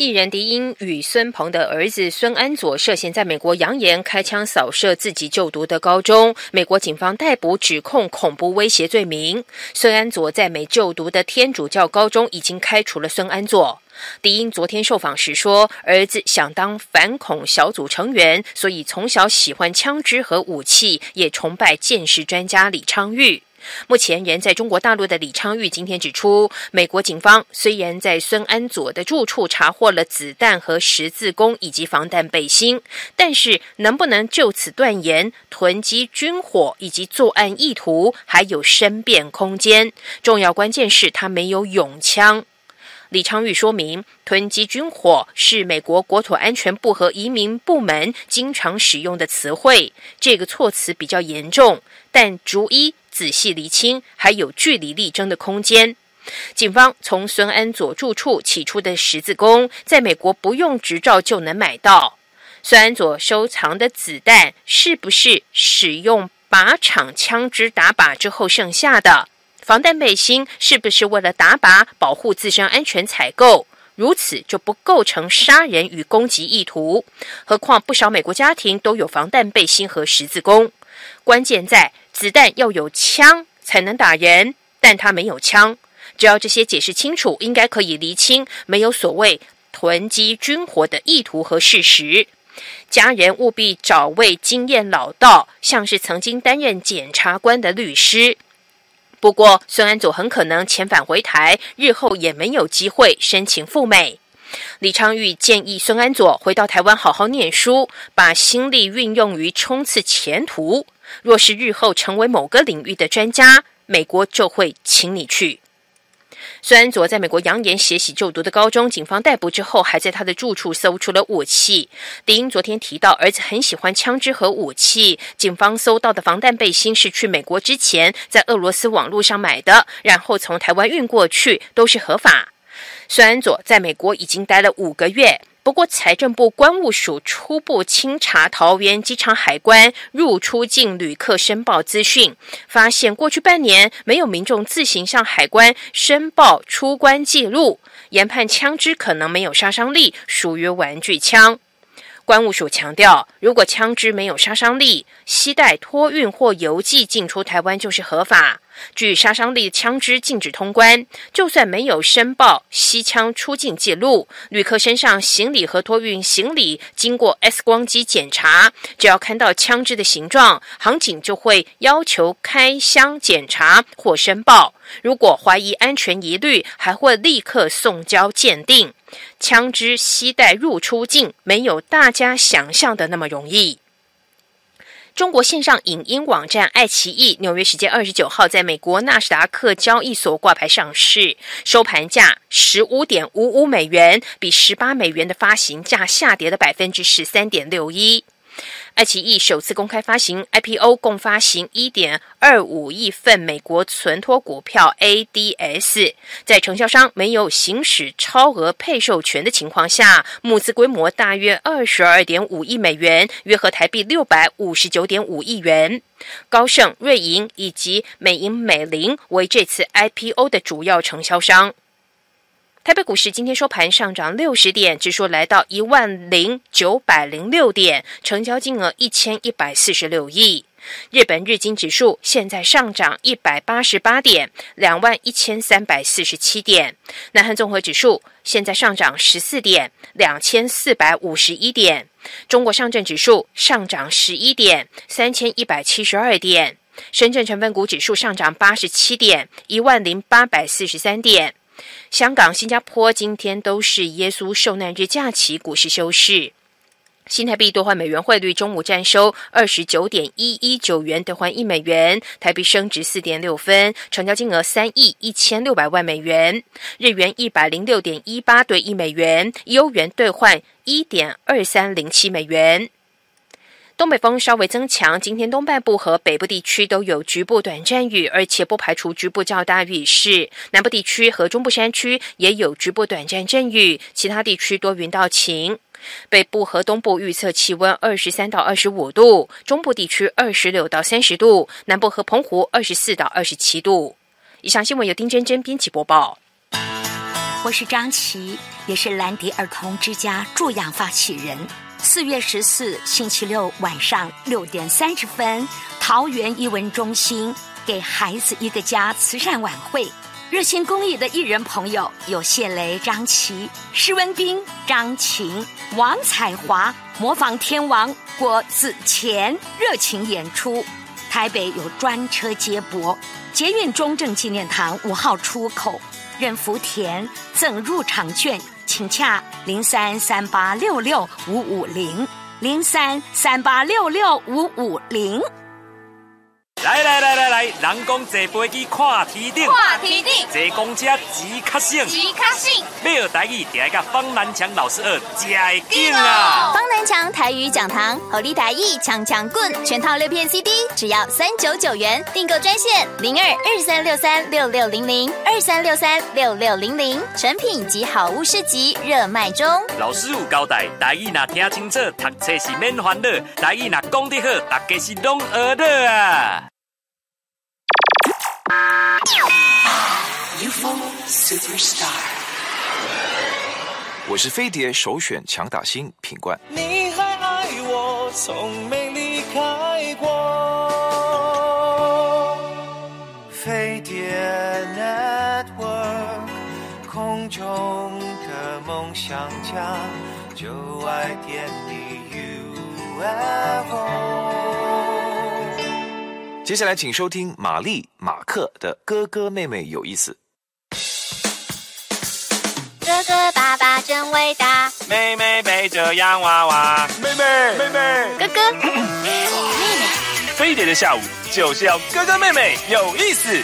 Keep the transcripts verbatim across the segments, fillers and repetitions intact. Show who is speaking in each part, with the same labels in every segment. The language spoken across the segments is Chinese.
Speaker 1: 艺人狄英与孙鹏的儿子孙安佐涉嫌在美国扬言开枪扫射自己就读的高中，美国警方逮捕指控恐怖威胁罪名。孙安佐在美就读的天主教高中已经开除了孙安佐。狄英昨天受访时说，儿子想当反恐小组成员，所以从小喜欢枪支和武器，也崇拜剑士专家李昌钰。目前人在中国大陆的李昌钰今天指出，美国警方虽然在孙安佐的住处查获了子弹和十字弓以及防弹背心，但是能不能就此断言囤积军火以及作案意图还有申辩空间？重要关键是他没有拥枪。李昌钰说明，囤积军火是美国国土安全部和移民部门经常使用的词汇，这个措辞比较严重，但逐一仔细厘清还有据理力争的空间。警方从孙安佐住处起出的十字弓，在美国不用执照就能买到。孙安佐收藏的子弹是不是使用靶场枪支打靶之后剩下的？防弹背心是不是为了打靶保护自身安全采购？如此就不构成杀人与攻击意图。何况不少美国家庭都有防弹背心和十字弓。关键在子弹要有枪才能打人，但他没有枪。只要这些解释清楚，应该可以厘清没有所谓囤积军火的意图和事实。家人务必找位经验老道，像是曾经担任检察官的律师。不过孙安佐很可能遣返回台，日后也没有机会申请赴美。李昌钰建议孙安佐回到台湾好好念书，把心力运用于冲刺前途。若是日后成为某个领域的专家，美国就会请你去。孙安佐在美国扬言血洗就读的高中，警方逮捕之后，还在他的住处搜出了武器。狄英昨天提到，儿子很喜欢枪支和武器，警方搜到的防弹背心是去美国之前在俄罗斯网络上买的，然后从台湾运过去，都是合法。孙安佐在美国已经待了五个月。不过财政部关务署初步清查桃园机场海关入出境旅客申报资讯，发现过去半年没有民众自行向海关申报出关记录，研判枪支可能没有杀伤力，属于玩具枪。关务署强调，如果枪支没有杀伤力，携带、托运或邮寄进出台湾就是合法。具杀伤力的枪支禁止通关，就算没有申报吸枪出境记录，旅客身上行李和托运行李经过 X 光机检查，只要看到枪支的形状，航警就会要求开箱检查或申报。如果怀疑安全疑虑，还会立刻送交鉴定。枪支携带入出境没有大家想象的那么容易。中国线上影音网站爱奇艺纽约时间二十九号在美国纳斯达克交易所挂牌上市，收盘价 十五点五五美元，比十八美元的发行价下跌了 百分之十三点六一。爱奇艺首次公开发行 I P O， 共发行 一点二五亿份美国存托股票 A D S， 在承销商没有行使超额配售权的情况下，募资规模大约 二十二点五亿美元，约合台币 六百五十九点五亿元。高盛、瑞银以及美银美林为这次 I P O 的主要承销商。台北股市今天收盘上涨六十点，指数来到一万零九百零六点，成交金额一千一百四十六亿。日本日经指数现在上涨一百八十八点，两万一千三百四十七点。南韩综合指数现在上涨十四点，两千四百五十一点。中国上证指数上涨十一点，三千一百七十二点。深圳成分股指数上涨八十七点，一万零八百四十三点。香港、新加坡今天都是耶稣受难日假期，股市休市。新台币兑换美元汇率中午站收 二十九点一一九元兑换一美元，台币升值 四点六分，成交金额三亿一千六百万美元。日元一百零六点一八兑一美元，欧元兑换 一点二三零七美元。东北风稍微增强，今天东半部和北部地区都有局部短暂雨，而且不排除局部较大雨势。南部地区和中部山区也有局部短暂阵雨，其他地区多云到晴。北部和东部预测气温二十三到二十五度，中部地区二十六到三十度，南部和澎湖二十四到二十七度。以上新闻由丁真真编辑播报。
Speaker 2: 我是张琪，也是兰迪儿童之家助养发起人。四月十四星期六晚上六点三十分，桃园艺文中心给孩子一个家慈善晚会，热心公益的艺人朋友有谢雷、张琪、施文斌、张晴、王彩华、模仿天王郭子乾热情演出。台北有专车接驳，捷运中正纪念堂五号出口，任福田赠入场券，请洽零三三八六六五五零零三三八六六五五零。
Speaker 3: 来来来来来，人讲坐飞机看天顶，
Speaker 4: 看天顶，
Speaker 3: 坐公车钱较省，
Speaker 4: 钱较省。
Speaker 3: 要学台语，就要甲方南强老师学，才会劲啊！
Speaker 4: 方南强台语讲堂，互你台语强强滚，全套六片 C D， 只要三九九元。订购专线零二二三六三六六零零二三六三六六零零。成品及好物市集热卖中。
Speaker 3: 老师有交代，台语若听清楚，读册是免烦恼；台语若讲得好，大家是拢学得啊！
Speaker 5: U F O Superstar， 我是飞碟首选强打星品冠。
Speaker 6: 你还爱我，从没离开过。飞碟 Network， 空中的梦想家，就爱点你 U F O。
Speaker 5: 接下来请收听玛丽马克的哥哥妹妹有意思。
Speaker 4: 哥哥爸爸真伟大，
Speaker 3: 妹妹背着洋娃娃，妹妹妹妹，
Speaker 4: 哥哥妹
Speaker 3: 妹。飞碟的下午就是要哥哥妹妹有意思。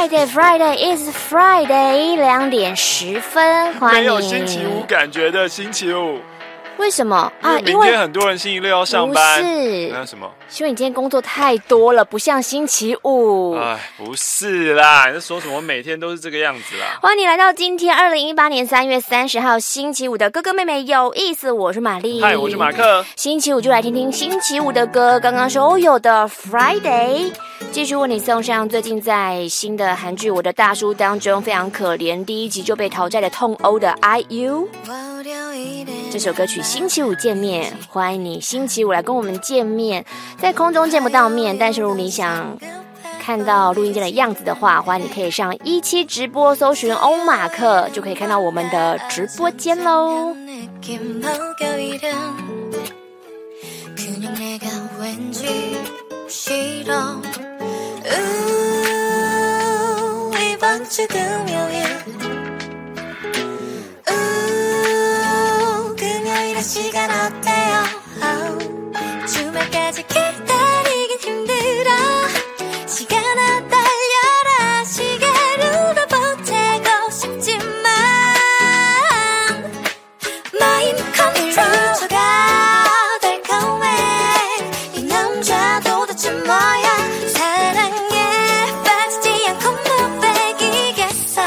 Speaker 7: Friday, Friday is Friday， 两点十分，欢迎。
Speaker 8: 没有星期五感觉的星期五。
Speaker 7: 为什么啊？
Speaker 8: 因为明天很多人星期六要上班。
Speaker 7: 不是，
Speaker 8: 那什么？
Speaker 7: 因为你今天工作太多了，不像星期五。
Speaker 8: 哎，不是啦，你在说什么？我每天都是这个样子啦。
Speaker 7: 欢迎你来到今天二零一八年三月三十号星期五的哥哥妹妹有意思，我是玛丽，
Speaker 8: 嗨，我是马克。
Speaker 7: 星期五就来听听星期五的歌，刚刚收有的 Friday。继续为你送上最近在新的韩剧《我的大叔》当中非常可怜，第一集就被讨债的痛殴的 I U。这首歌曲星期五见面，欢迎你星期五来跟我们见面，在空中见不到面，但是如果你想看到录音间的样子的话，欢迎你可以上一期直播搜寻欧马克，就可以看到我们的直播间咯。
Speaker 9: 시간 어때요? oh, 주말까지 기다리긴 힘들어 시간아 달려라 시계로 보태고 싶지만 마인 컨트롤가 달콤해 이 남자 도대체 뭐야 사랑에 빠지지 않고 못 빼기겠어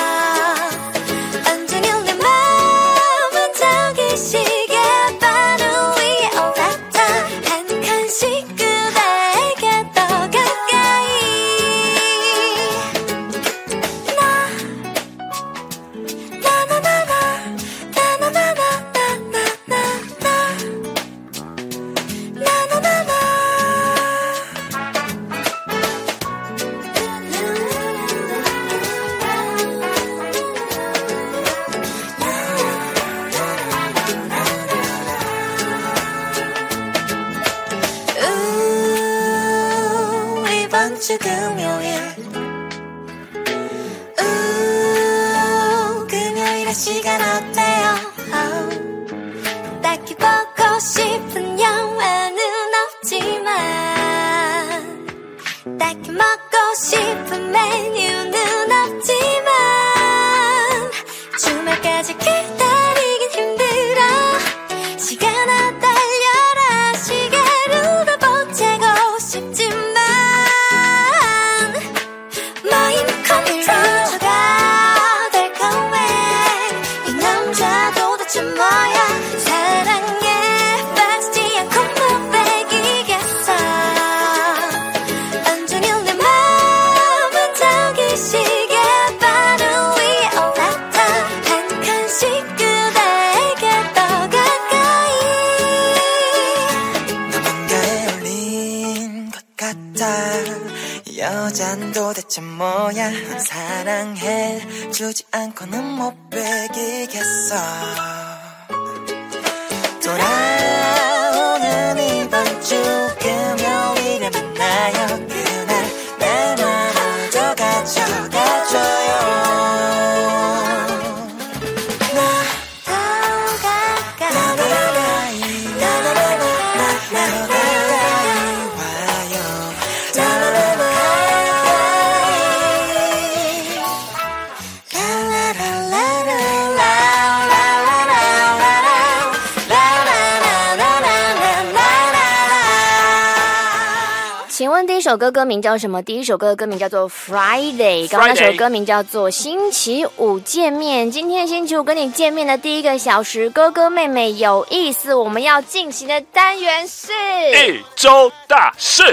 Speaker 9: 언제는 내 마음은 저기 시 주 금요일 우 금요일의 시간 어때요? oh, 딱히 보고 싶은 영화는 없지만 딱히 먹고 싶은 메뉴는 없지만 주말까지 기다리긴 힘들어 시간아 달려라 시계로 보채고 싶지만 여잔 도대체 뭐야 사랑해 주지 않고는 못 베기겠어 돌아오는 이번 주 금요일에 만나요 그날 내 맘을 더 가져가줘요 나 더 가까이
Speaker 7: 请问第一首歌歌名叫什么？第一首歌的歌名叫做 Friday， 刚刚那首歌名叫做星期五见面。今天星期五跟你见面的第一个小时，哥哥妹妹有意思，我们要进行的单元是
Speaker 8: 一周大事。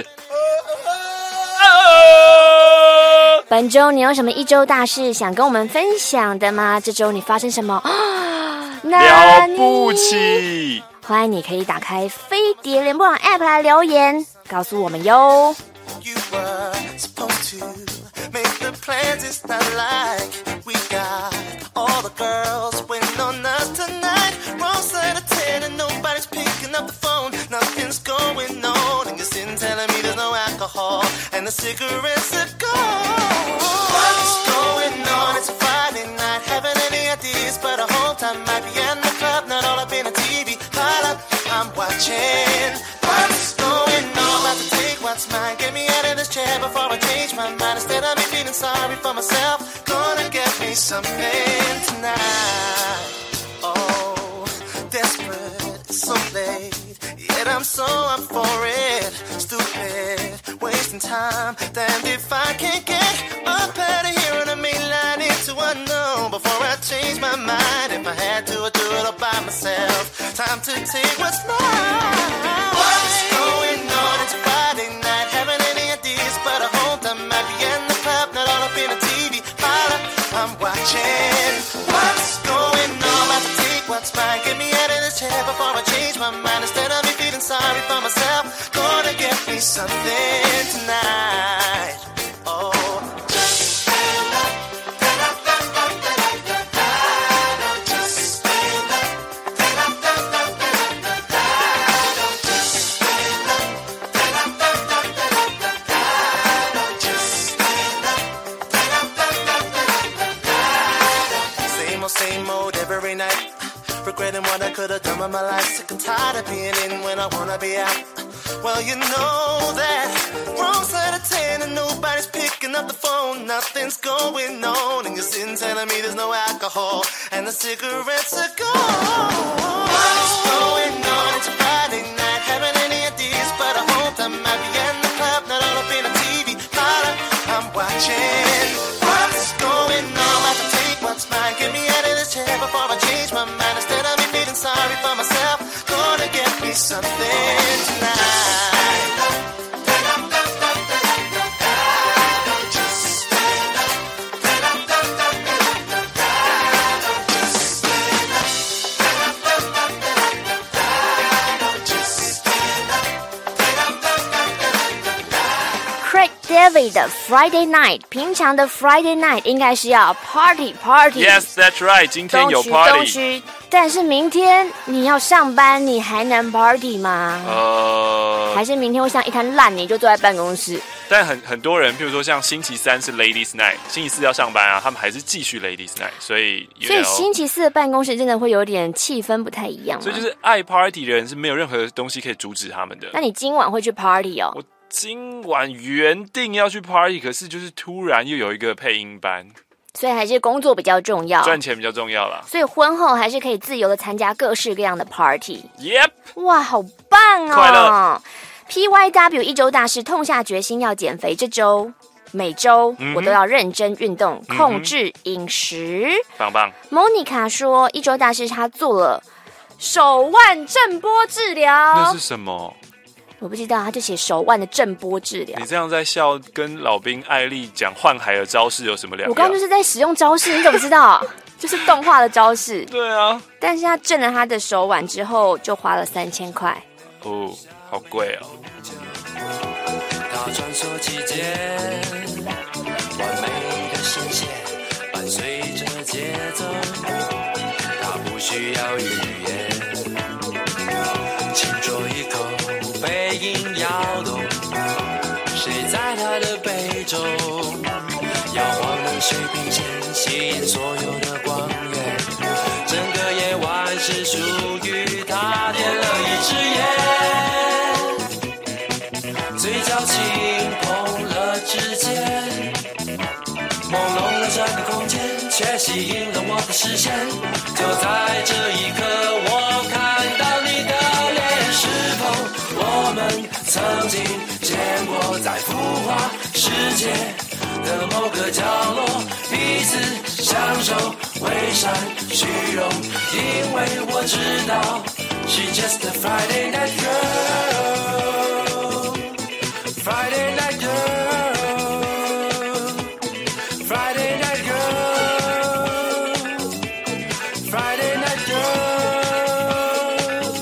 Speaker 7: 本周你有什么一周大事想跟我们分享的吗？这周你发生什么
Speaker 8: 了不起？
Speaker 7: 欢迎你可以打开飞碟联播网 App 来留言告诉我们哟。
Speaker 9: You were supposed to make the plans, it's not like we got all the girls waiting on us tonight. Wrong side of ten and nobody's picking up the phone. Nothing's going on and you're sitting telling me there's no alcohol and the cigarettes are gone. What's going on? It's a Friday night. Having any ideas but a whole time might be in the club, not all up in a T V. Pile up, I'm watching. What's going on? About to take what's mine. Get me out of this chair before I change my mind. Instead of me feeling sorry for myself, gonna get me something tonight. Oh, desperate, it's so late, yet I'm so up for it. Stupid, wasting time. Damned if I can't get up out of here on a main line into unknown before I change my mind. If I had to, I'd do it all by myself. Time to take what's mine. What's going on? It's Friday night. Having any ideas? But I hope I might be in the club, not all up in the T V. Holla, I'm watching. What's going on? About to take what's mine. Get me out of this chair before I change my mind. Instead of me feeling sorry for myself, gonna get me something tonight. Oh. Same old every night, regretting what I could have done with my life. Sick and tired of being in when I wanna be out. Well, you know that wrong side of ten and nobody's picking up the phone. Nothing's going on and you're sitting telling me there's no alcohol and the cigarettes are gone. What's going on? It's a Friday night. Having any ideas? But I hope I might be in the club, not all up in the T V. Holla, I'm watching. What's going on? About to take what's mine. Get me out of this chair before I change my mind. Instead of me feeling sorry for myself, gonna get me something tonight.
Speaker 7: David 的 Friday Night， 平常的 Friday Night 应该是要 Party Party。Yes,
Speaker 8: that's right， 今天有 Party。
Speaker 7: 东区，但是明天你要上班，你还能 Party 吗？呃，还是明天会像一滩烂泥就坐在办公室？
Speaker 8: 但很很多人，譬如说像星期三是 Ladies Night， 星期四要上班啊，他们还是继续 Ladies Night， 所以
Speaker 7: 所以星期四的办公室真的会有点气氛不太一样。
Speaker 8: 所以就是爱 Party 的人是没有任何东西可以阻止他们的。
Speaker 7: 那你今晚会去 Party 哦？
Speaker 8: 我今晚原定要去 Party， 可是就是突然又有一个配音班，
Speaker 7: 所以还是工作比较重要，
Speaker 8: 赚钱比较重要啦。
Speaker 7: 所以婚后还是可以自由的参加各式各样的 Party。Yep， 哇，好棒哦！
Speaker 8: 快乐。
Speaker 7: P Y W 一周大师痛下决心要减肥，这周每周我都要认真运动，嗯、控制饮食。
Speaker 8: 棒棒。
Speaker 7: Monica 说，一周大师他做了手腕震波治疗。
Speaker 8: 那是什么？
Speaker 7: 我不知道，他就写手腕的震波治疗。
Speaker 8: 你这样在笑，跟老兵艾丽讲换海的招式有什么两样？
Speaker 7: 我刚刚就是在使用招式，你怎么知道？就是动画的招式。
Speaker 8: 对啊。
Speaker 7: 但是他震了他的手腕之后，就花了三千块。
Speaker 8: 哦，好贵哦。
Speaker 6: 它穿梭季节，完美的声线伴随着节奏，它不需要语言，轻啜一口。背影摇动，谁在他的背中摇晃的水平线，吸引所有的光源。整个夜晚是属于他，点了一支烟，嘴角轻碰了指尖，朦胧的这个空间却吸引了我的视线。就在这一刻，我看到你的脸，是否我们曾经见过，在浮华世界的某个角落，彼此相守，伪善虚荣，因为我知道 She's just a Friday night girl Friday night girl Friday night girl Friday night girl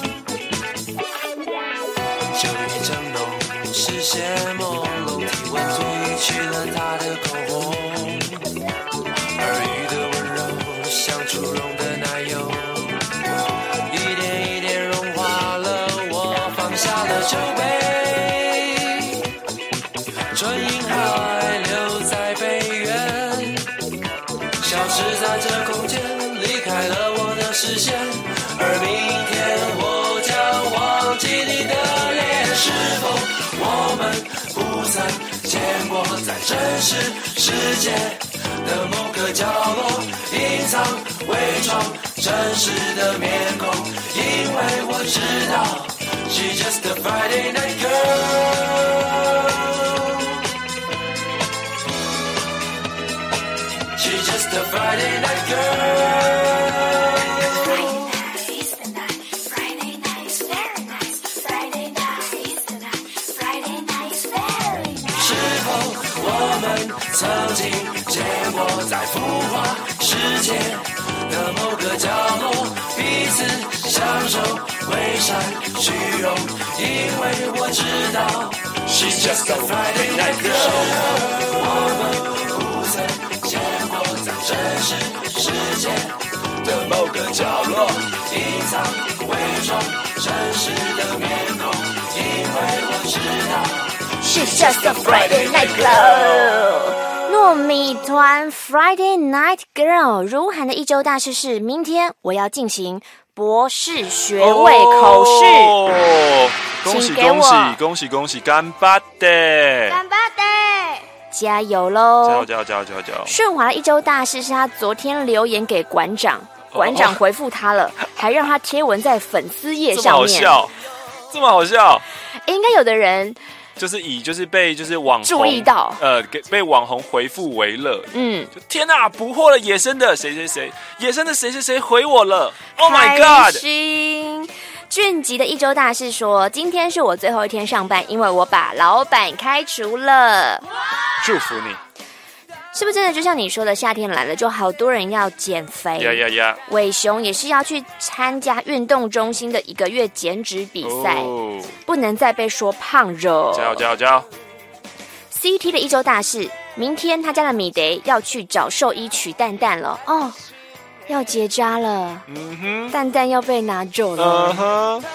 Speaker 6: 酒意正浓，视线朦胧，体温褪去了她的口红，耳语的温柔像初溶的奶油，一点一点融化了我放下的酒杯，春樱还留在北园，消失在这空间，离开了我的视线，而明天我将忘记你的脸，是否我们不曾见过，在真实世界的某个角落，隐藏伪装真实的面孔，因为我知道 She just a Friday night girl She just a Friday night girl曾经见过，在浮华世界的某个角落，彼此享受伪善虚荣，因为我知道 She's just a Friday night girl 我们不曾见过，在真实世界的某个角落，隐藏伪装真实的面孔，因为我知道
Speaker 7: She's just a Friday night girl 糯米团 Friday Night Girl 如涵的一周大事是，明天我要进行博士学位口试。
Speaker 8: 哦，恭喜恭喜恭喜恭喜，干巴的，
Speaker 7: 干巴的，加油喽！
Speaker 8: 加油加油加油加油加油！
Speaker 7: 顺华的一周大事是他昨天留言给馆长，馆长回复他了，哦、还让他贴文在粉丝页上面。
Speaker 8: 这么好笑，这么好笑！
Speaker 7: 应该有的人。
Speaker 8: 就是以就是被就是网红
Speaker 7: 注意到，
Speaker 8: 呃，给被网红回复为乐，
Speaker 7: 嗯，
Speaker 8: 就天哪，捕获了野生的谁谁谁，野生的谁谁谁回我了 ，Oh my God！
Speaker 7: 开心。俊吉的一周大事说，今天是我最后一天上班，因为我把老板开除了。
Speaker 8: 祝福你。
Speaker 7: 是不是真的就像你说的，夏天来了，就好多人要减肥。
Speaker 8: 呀呀呀！
Speaker 7: 伟雄也是要去参加运动中心的一个月减脂比赛，哦、不能再被说胖了。
Speaker 8: 加油加油加油
Speaker 7: ！C T 的一周大事，明天他家的米德要去找兽医取蛋蛋了哦，要结扎了。嗯哼，蛋蛋要被拿走了。嗯哼。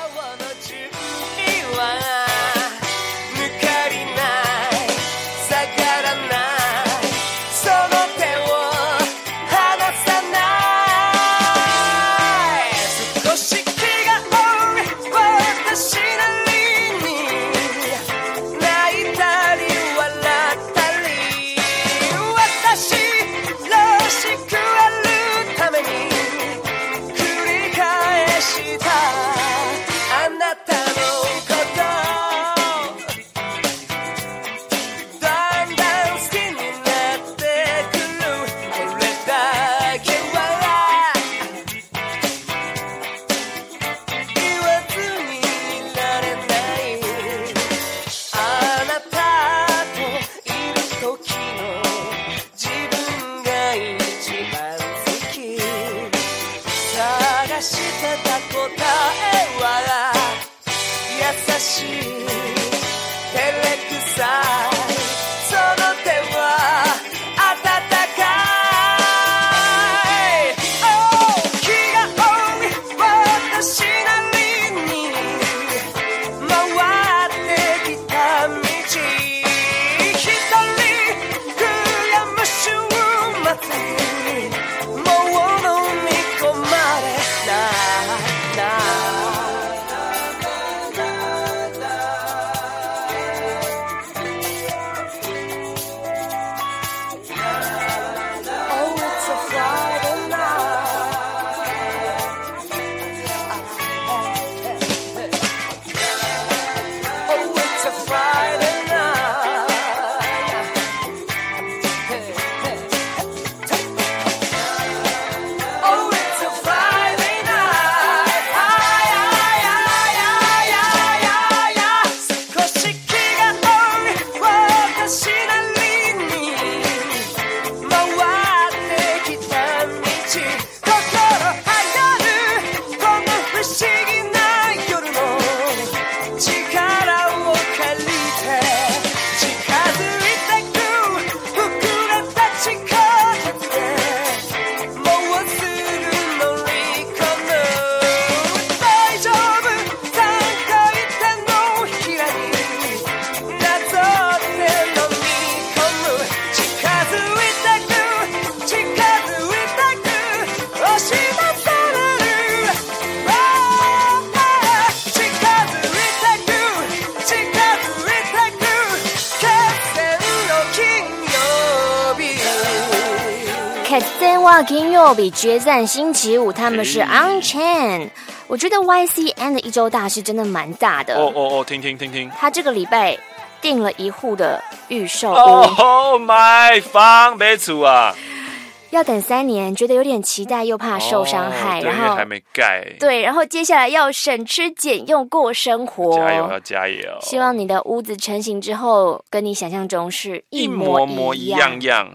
Speaker 7: Rocket 在哇金曜比决战星期五，他们是 Unchained。我觉得 Y C N 的一周大事真的蛮大的。
Speaker 8: 哦哦哦，听听听听，
Speaker 7: 他这个礼拜订了一户的预售屋。
Speaker 8: 哦，买房没厝啊！
Speaker 7: 要等三年，觉得有点期待，又怕受伤害，
Speaker 8: 哦、
Speaker 7: 然后
Speaker 8: 还没盖。
Speaker 7: 对，然后接下来要省吃俭用过生活，
Speaker 8: 加油要加油！
Speaker 7: 希望你的屋子成型之后，跟你想象中是一模一样。一模模一样样。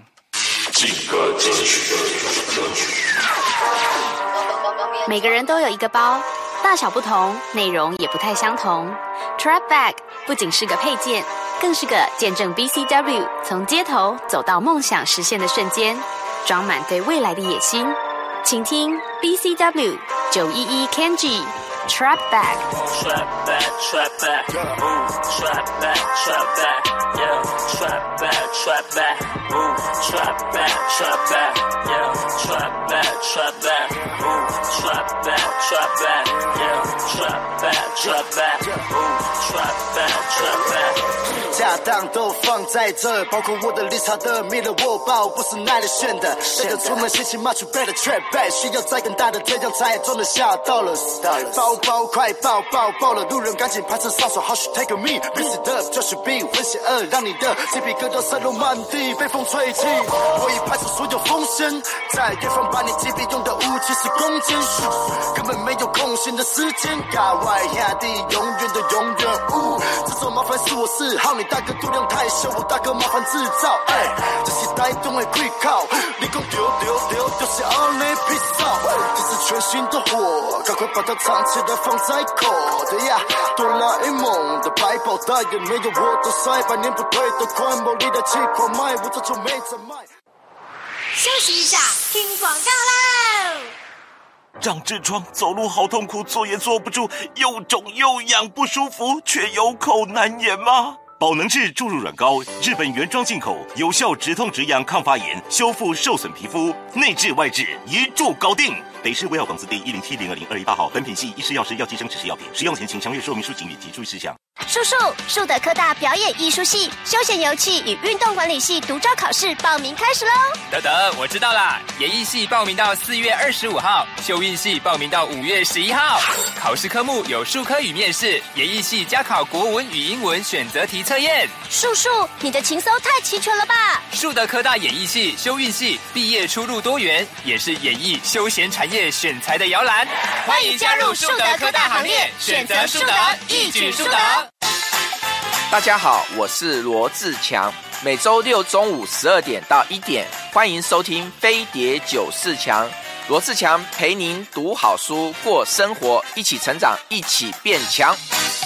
Speaker 10: 每个人都有一个包，大小不同，内容也不太相同。Trap Bag 不仅是个配件，更是个见证 B C W 从街头走到梦想实现的瞬间。装满对未来的野心，请听 B C W 九一一 Kenji Trap Bag。
Speaker 6: Trap back, trap back, ooh, trap back, trap back, yeah, trap back, trap back, ooh, trap back, trap back, yeah, trap back, trap back, ooh, trap back, trap back, yeah, trap back, trap back, ooh, trap back, trap back。
Speaker 11: 家当都放在这，包括我的理查德、米勒沃包，不是耐了炫的。带着出门心情 much better trap back， 需要再更大的这样才装得下到了。包包快爆爆爆了，路人赶紧拍车上手 ，How should take me？ Raise it up， 就是比很邪恶，让你的鸡皮疙瘩散落满地，被风吹起。我已排除所有风险，在远方把你击毙用的武器是弓箭，根本没有空闲的时间。嘎外兄弟，永远的永远。呜，这种麻烦是我嗜好，你大哥度量太小，我大哥麻烦制造。哎，这是带动的跪靠，你讲丢丢丢，就是all that peace out。这是全新的火，赶快把它藏起来放在口袋呀。哆啦 A 梦的百宝袋也没有我的塞，百年不退的宽某里的气狂卖，我早就没在卖。
Speaker 2: 休息一下，听广告喽。
Speaker 12: 长痔疮，走路好痛苦，坐也坐不住，又肿又痒不舒服，却有口难言吗？宝能治注入软膏，日本原装进口，有效止痛止痒、抗发炎，修复受损皮肤，内治外治一注搞定。北市卫药广字第一零七零二零二一八号，本品系医师药师药剂生指示药品，使用前请详阅说明书警语及注意事项。
Speaker 4: 叔叔，树德科大表演艺术系休闲游憩与运动管理系独招考试报名开始喽！
Speaker 13: 德德，我知道啦，演艺系报名到四月二十五号，秀运系报名到五月十一号。考试科目有数科与面试，演艺系加考国文与英文选择题测验。
Speaker 4: 叔叔，你的情搜太齐全了吧？
Speaker 13: 树德科大演艺系、休运系毕业出路多元，也是演艺休闲产业选材的摇篮。
Speaker 4: 欢迎加入树德科大行列，选择树德，一举树德。
Speaker 14: 大家好，我是罗志强，每周六中午十二点到一点，欢迎收听飞碟九四强。罗志强陪您读好书，过生活，一起成长，一起变强。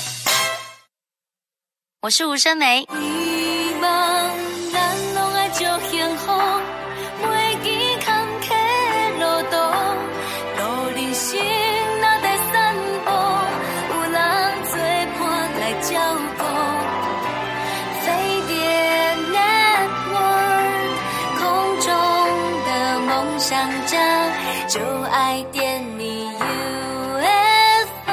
Speaker 10: 我是吴声梅。
Speaker 15: 希望咱拢爱足幸福，袂记坎坷路途，路人生若在散步，有人做伴来照顾。飞碟 Network 空中的梦想家，就爱点你 U F O。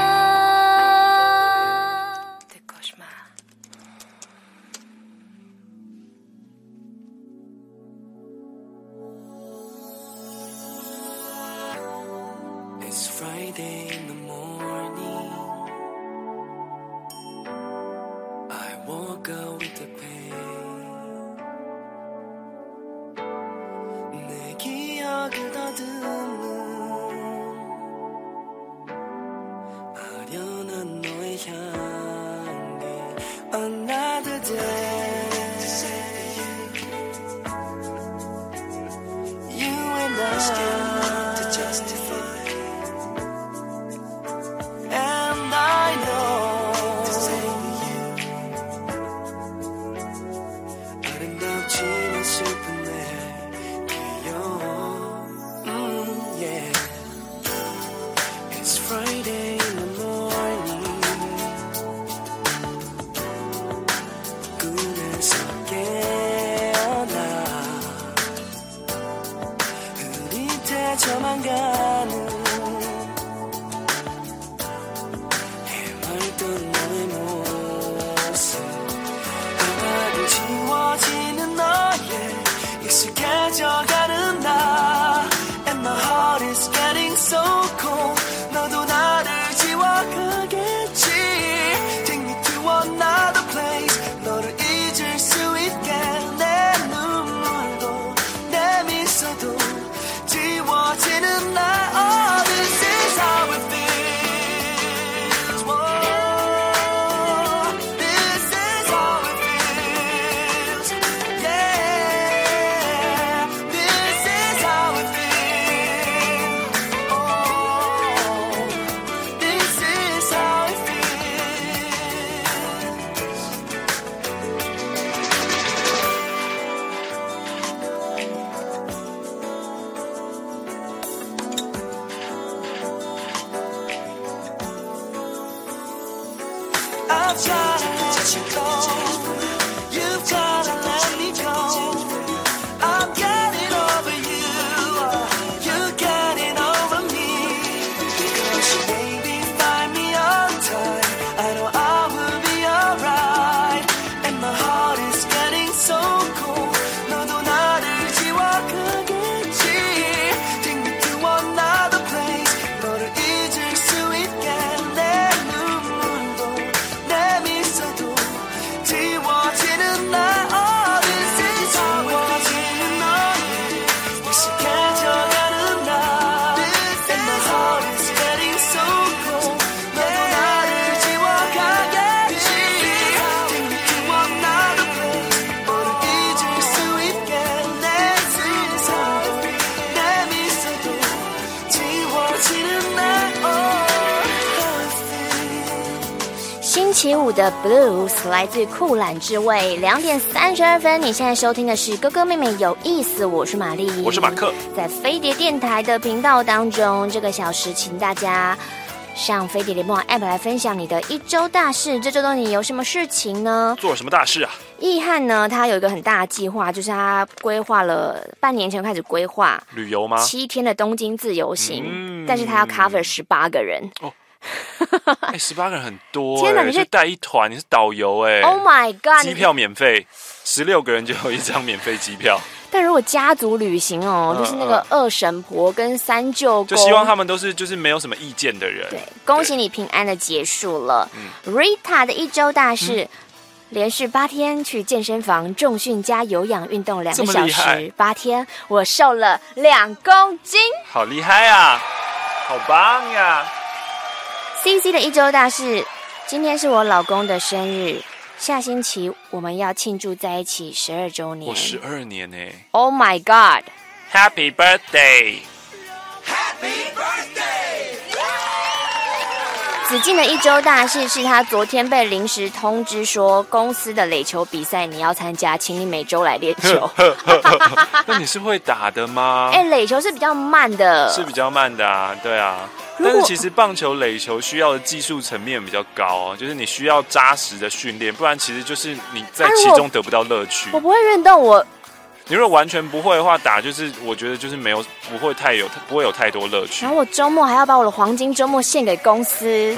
Speaker 6: It's Friday in the morning, I woke up with the pain. 내 기억을 더듬는 아련한 너의 향기. Another day, you and I to justify. And I know 아름답지만 슬픈 내 기억. mm, yeah. It's Friday in the morning, 꿈에서 깨어나 흐릿해져만 가는 해맑던 너의 모습, 하나도 지워지는 너의 익숙해져가는 나. 지워지는 날 Oh this is how it feels Whoa, This is how it feels Yeah This is how it feels Oh This is how it I've gotta let you go. You've gotta let me go. I'm getting over you. You're getting over me. Because you maybe find me on time. I know I will be alright. And my heart is getting so cold. 너도 나를 지워가겠지. Take me to another place. 너를 잊을 수 있게 내 눈물도 내 미소도 지워지는 날 Oh this is how it feels 익숙해져가는 날 And my heart is getting so cold 너도 나를 지워가겠지 Take me to another place 너를 잊을 수 있게 내 눈물도 내 미소도 지워지는 날 Oh
Speaker 7: 星期五的 Blues 来自酷懒之味，两点三十二分。你现在收听的是哥哥妹妹有意思，我是玛丽，
Speaker 8: 我是马克。
Speaker 7: 在飞碟电台的频道当中，这个小时请大家上飞碟联盟 App 来分享你的一周大事。这周的你有什么事情呢？
Speaker 8: 做了什么大事啊？
Speaker 7: 易汉呢，他有一个很大的计划，就是他规划了半年前开始规划
Speaker 8: 旅游吗？
Speaker 7: 七天的东京自由行，嗯、但是他要 cover 十八个人。哦。
Speaker 8: 哎，十八个人很多、欸，
Speaker 7: 天哪！你是
Speaker 8: 带一团，你是导游哎、欸、
Speaker 7: ，Oh my god！
Speaker 8: 机票免费，十六个人就有一张免费机票。
Speaker 7: 但如果家族旅行哦，嗯、就是那个二婶婆跟三舅公，
Speaker 8: 就希望他们都是就是没有什么意见的人。
Speaker 7: 对，恭喜你平安的结束了。嗯、Rita 的一周大事。嗯连续八天去健身房重训加有氧运动两个小时，八天我瘦了两公斤，
Speaker 8: 好厉害啊，好棒呀！
Speaker 7: C C 的一周大事，今天是我老公的生日，下星期我们要庆祝在一起十二周年。
Speaker 8: 我十二年呢、欸、
Speaker 7: ！Oh my god！
Speaker 8: Happy birthday！
Speaker 6: Happy birthday！
Speaker 7: 子敬的一周大事是他昨天被临时通知说，公司的垒球比赛你要参加，请你每周来练球。
Speaker 8: 那你是会打的吗？
Speaker 7: 哎、欸，垒球是比较慢的，
Speaker 8: 是比较慢的啊，对啊。但是其实棒球、垒球需要的技术层面比较高、啊，就是你需要扎实的训练，不然其实就是你在其中得不到乐趣。
Speaker 7: 我不会运动，我
Speaker 8: 你如果完全不会的话，打就是我觉得就是没有不会太有不会有太多乐趣。
Speaker 7: 然后我周末还要把我的黄金周末献给公司。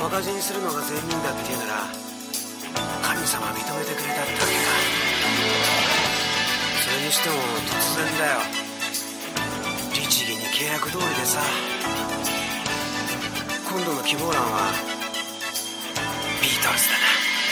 Speaker 16: 赤字にするのが善人だっていうなら神様認めてくれたってわけか。それにしても突然だよ。律儀に契約通りでさ。今度の希望欄はビートルズだな。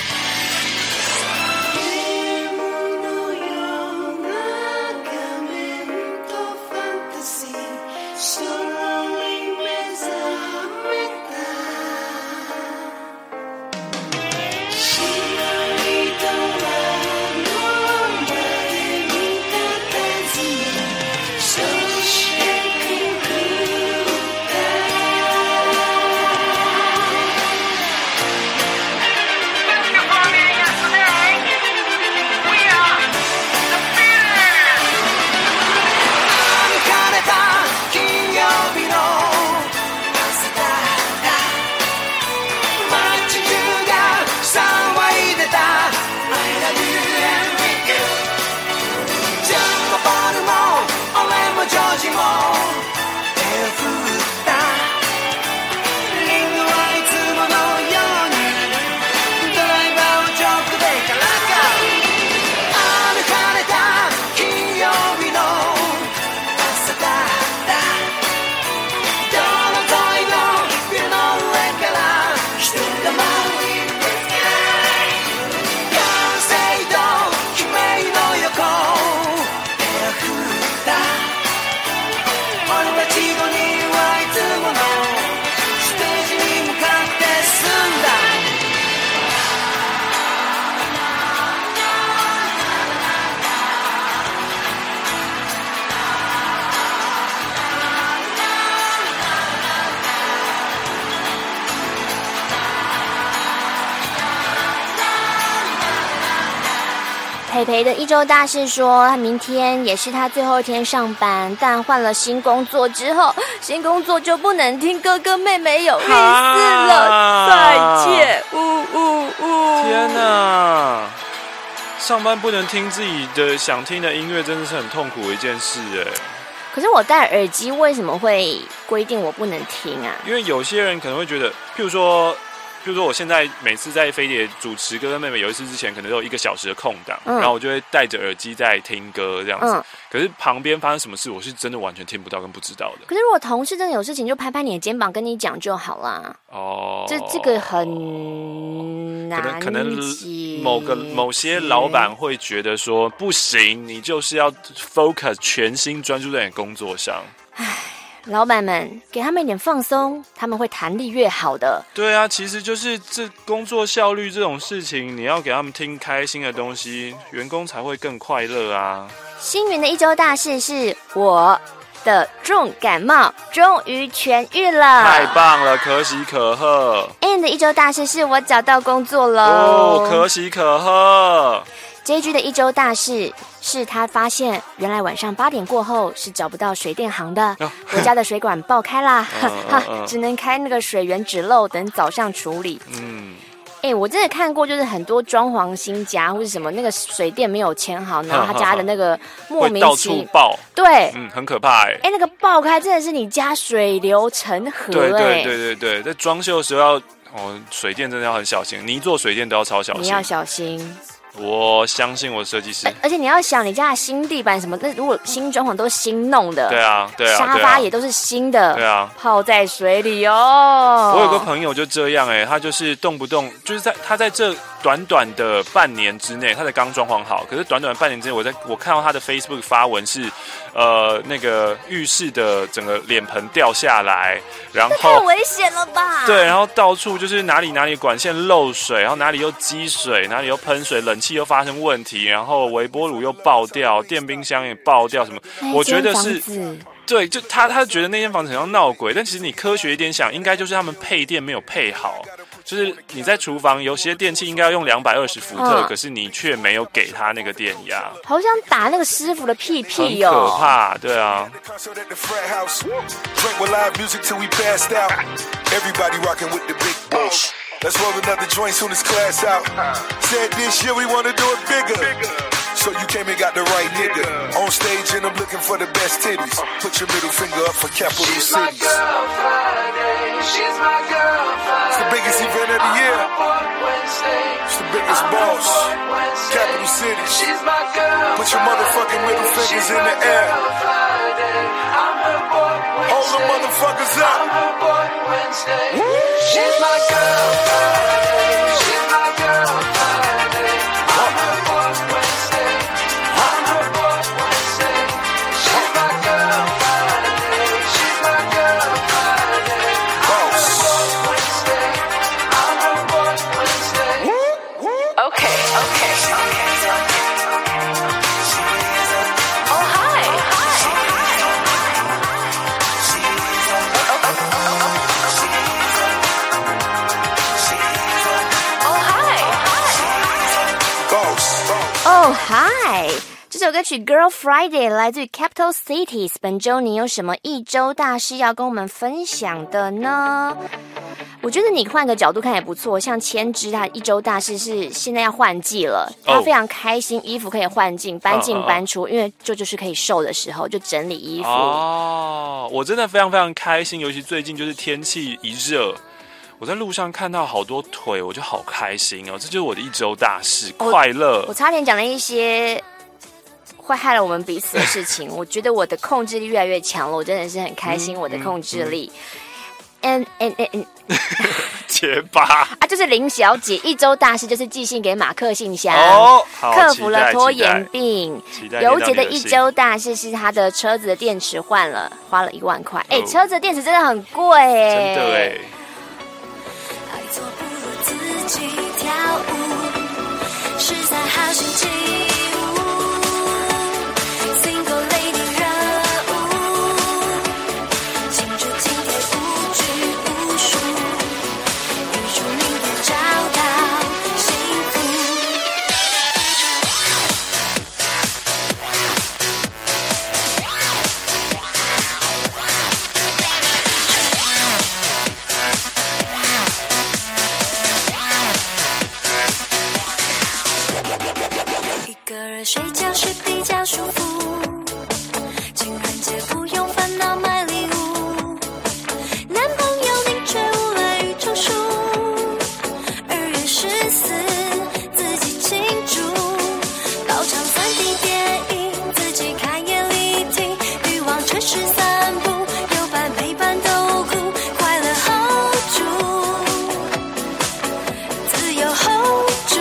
Speaker 7: 培培的一周大事说，他明天也是他最后一天上班，但换了新工作之后，新工作就不能听哥哥妹妹有意思了，再见，呜呜呜！
Speaker 8: 天哪，上班不能听自己的想听的音乐，真的是很痛苦的一件事哎。
Speaker 7: 可是我戴耳机为什么会规定我不能听啊？
Speaker 8: 因为有些人可能会觉得，譬如说。譬如说，我现在每次在飞碟主持哥哥妹妹有一次之前，可能都有一个小时的空档，嗯、然后我就会戴着耳机在听歌这样子。嗯、可是旁边发生什么事，我是真的完全听不到跟不知道的。
Speaker 7: 可是如果同事真的有事情，就拍拍你的肩膀跟你讲就好啦。哦，这这个很难。可能可能
Speaker 8: 某个某些老板会觉得说不行，你就是要 focus 全心专注在你工作上。唉。
Speaker 7: 老板们给他们一点放松，他们会弹力越好的。
Speaker 8: 对啊，其实就是这工作效率这种事情，你要给他们听开心的东西，员工才会更快乐啊。
Speaker 7: 星云的一周大事是我的重感冒终于痊愈了，
Speaker 8: 太棒了，可喜可贺。
Speaker 7: Ann 的一周大事是我找到工作了，
Speaker 8: 哦，可喜可贺。
Speaker 7: J G 的一周大事是他发现原来晚上八点过后是找不到水电行的，哦、我家的水管爆开啦，哈哈、哦，只能开那个水源止漏，等早上处理。嗯，哎、欸，我真的看过，就是很多装潢新家或是什么那个水电没有签好，然后他家的那个莫名其妙
Speaker 8: 到处爆，
Speaker 7: 对，
Speaker 8: 嗯，很可怕哎、欸。
Speaker 7: 哎、欸，那个爆开真的是你家水流成河、欸，
Speaker 8: 对对对对对，在装修的时候要哦，水电真的要很小心，泥做水电都要超小心，
Speaker 7: 你要小心。
Speaker 8: 我相信我的设计师，
Speaker 7: 而且你要想，你家的新地板什么，那如果新装潢都是新弄的，
Speaker 8: 对啊，对啊，
Speaker 7: 沙发也都是新的，
Speaker 8: 对啊，
Speaker 7: 泡在水里哦。
Speaker 8: 我有个朋友就这样哎、欸，他就是动不动就是在他在这短短的半年之内，他才刚装潢好，可是短短的半年之内，我在我看到他的 Facebook 发文是，呃，那个浴室的整个脸盆掉下来，然后
Speaker 7: 太危险了吧？
Speaker 8: 对，然后到处就是哪里哪里管线漏水，然后哪里又积水，哪里又喷水，冷气又发生问题，然后微波炉又爆掉，电冰箱也爆掉，什么？我觉得是，对，就他他觉得那间房子很像闹鬼，但其实你科学一点想，应该就是他们配电没有配好。就是你在厨房，有些电器应该要用两百二十伏特、嗯，可是你却没有给他那个电压，
Speaker 7: 好想打那个师傅的屁屁哦，
Speaker 8: 很可怕，对啊。
Speaker 17: Let's roll another joint soon as class out. Said this year we wanna do it bigger. So you came and got the right nigga. On stage and I'm looking for the best titties. Put your middle finger up for capital cities. She's my girl Friday. She's my girl Friday. biggest event of the year. It's the biggest boss. Capital City. Put your motherfucking middle fingers in the air. Hold the motherfuckers up.
Speaker 6: She's my girl Friday. She's my girl Friday. I'm her boy Wednesday. I'm her boy Wednesday. She's my girl Friday. She's my girl Friday. I'm her boy Wednesday. I'm her boy Wednesday.
Speaker 1: Okay, okay, okay. Oh, hi, hi. Oh, hi,
Speaker 17: Boss.
Speaker 7: Oh, hi。这首歌曲《Girl Friday》来自于 Capital Cities。本周你有什么一周大事要跟我们分享的呢？我觉得你换个角度看也不错，像千枝他一周大事是现在要换季了，他非常开心，衣服可以换进，搬进搬出，因为这就是可以瘦的时候，就整理衣服。
Speaker 8: 哦，我真的非常非常开心，尤其最近就是天气一热，我在路上看到好多腿，我就好开心哦，这就是我的一周大事，快乐。
Speaker 7: 我差点讲了一些会害了我们彼此的事情，我觉得我的控制力越来越强了，我真的是很开心，嗯、我的控制力。嗯嗯嗯嗯，
Speaker 8: 结巴
Speaker 7: 啊，就是林小姐一周大事就是寄信给马克信箱，
Speaker 8: 哦，
Speaker 7: 克服了拖延病。尤杰的一周大事是他的车子的电池换了，花了一万块。哎、哦，车子的电池真的很贵哎，
Speaker 8: 真的哎。
Speaker 15: 爱做不如自己跳舞，实在好心情。睡觉时比较舒服，情人节不用烦恼买礼物，男朋友你却无赖与周数。二月十四自己庆祝，包场三 D 电影自己开眼力听，欲望城市散步，有伴陪伴都酷，快乐 hold 住，自由 hold 住。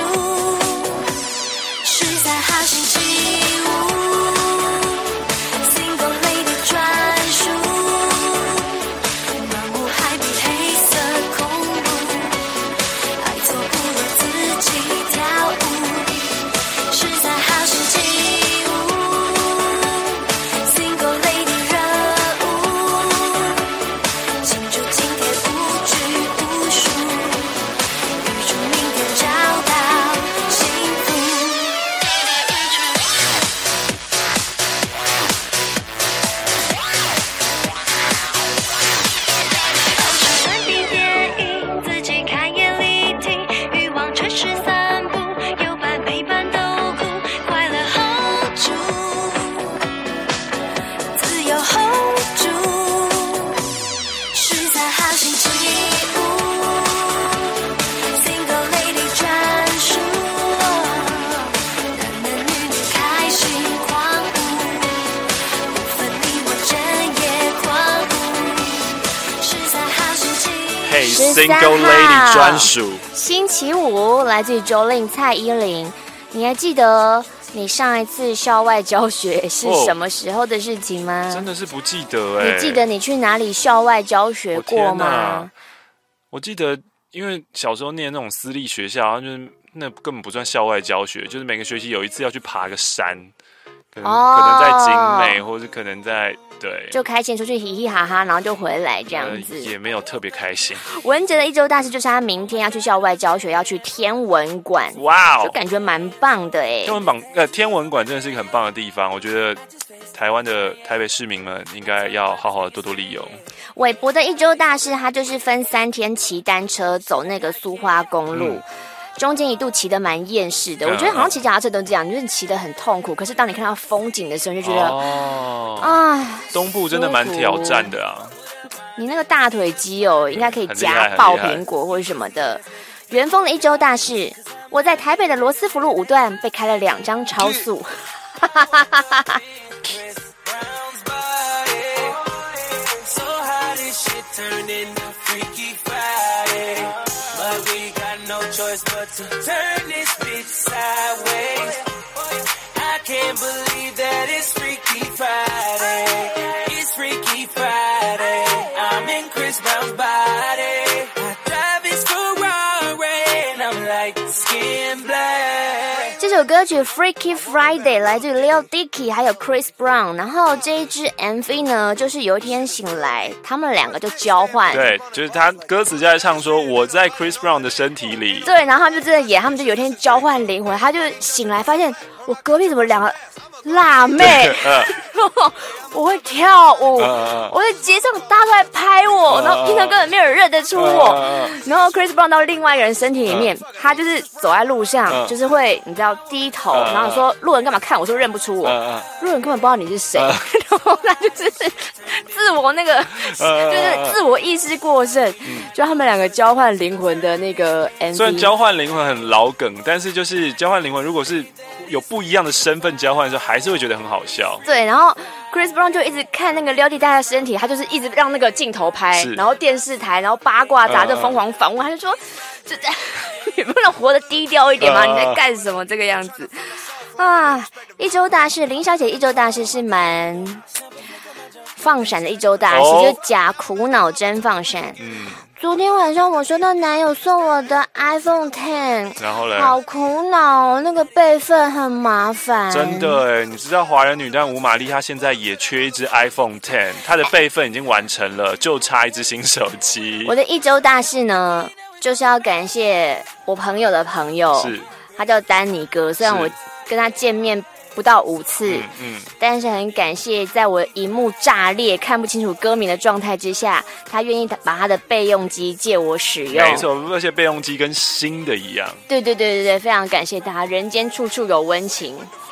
Speaker 8: Single Lady 专属
Speaker 7: 星期五来自于 Jolin 蔡依林。你还记得你上一次校外教学是什么时候的事情吗？
Speaker 8: 哦、真的是不记得哎、欸。
Speaker 7: 你记得你去哪里校外教学过吗？
Speaker 8: 我, 我记得，因为小时候念那种私立学校，然后就是那根本不算校外教学，就是每个学期有一次要去爬个山，可能、哦、可能在景美，或者可能在。对，
Speaker 7: 就开心出去嘻嘻哈哈，然后就回来这样子，
Speaker 8: 呃、也没有特别开心。
Speaker 7: 文哲的一周大事就是他明天要去校外教学，要去天文馆，
Speaker 8: 哇、wow ，
Speaker 7: 就感觉蛮棒的哎。
Speaker 8: 天文馆呃，天文馆真的是一个很棒的地方，我觉得台湾的台北市民们应该要好好的多多利用。
Speaker 7: 韦伯的一周大事，他就是分三天骑单车走那个苏花公路。嗯，中间一度骑得蛮厌世的，我觉得好像骑脚踏车都这样，就是骑得很痛苦。可是当你看到风景的时候，就觉得，
Speaker 8: 哦，
Speaker 7: 啊，
Speaker 8: 东部真的蛮挑战的啊。
Speaker 7: 你那个大腿肌哦，应该可以夹爆苹果或者什么的。元丰的一周大事，我在台北的罗斯福路五段被开了两张超速。哈哈哈哈哈哈。
Speaker 6: Can't believe that it's Freaky Friday. It's Freaky Friday. I'm in Chris Brown's body. I drive his Ferrari and I'm like skin black.
Speaker 7: 这首歌曲 Freaky Friday 来自于 Lil Dicky 还有 Chris Brown， 然后这一支 M V 呢，就是有一天醒来，他们两个就交换。
Speaker 8: 对，就是他歌词就在唱说我在 Chris Brown 的身体里。
Speaker 7: 对，然后他们就真的演，他们就有一天交换灵魂，他就醒来发现我隔壁怎么两个辣妹，我会跳舞，
Speaker 8: 嗯、
Speaker 7: 我在街上大家都在拍我，嗯、然后平常根本没有人认得出我。嗯、然后 Chris Brown 到另外一个人身体里面，嗯、他就是走在路上，嗯、就是会你知道低头，嗯、然后说路人干嘛看我，说认不出我，嗯、路人根本不知道你是谁，嗯、然后他就是自我那个，嗯、就是自我意识过剩，嗯、就他们两个交换灵魂的那个 M V。
Speaker 8: 虽然交换灵魂很老梗，但是就是交换灵魂，如果是有不一样的身份交换的时候，还是会觉得很好笑。
Speaker 7: 对，然后 Chris Brown 就一直看那个撩弟带的身体，他就是一直让那个镜头拍，然后电视台，然后八卦杂志疯狂访问，他就说：“这你不能活得低调一点吗？你在干什么？这个样子啊！”一周大事，林小姐一周大事是蛮放闪的一周大事，哦、就是假苦恼真放闪。嗯。昨天晚上我收到男友送我的 iPhone X，
Speaker 8: 然后嘞，
Speaker 7: 好苦恼，那个备份很麻烦。
Speaker 8: 真的哎，你知道华人女单吴玛丽她现在也缺一只 iPhone X， 她的备份已经完成了，就差一只新手机。
Speaker 7: 我的一周大事呢，就是要感谢我朋友的朋友，
Speaker 8: 是，
Speaker 7: 他叫丹尼哥，虽然我跟他见面不到五次，嗯，嗯但是很感谢，在我荧幕炸裂、看不清楚歌名的状态之下，他愿意把他的备用机借我使用。
Speaker 8: 没错，而且备用机跟新的一样。
Speaker 7: 对对对对对，非常感谢他，人间处处有温情。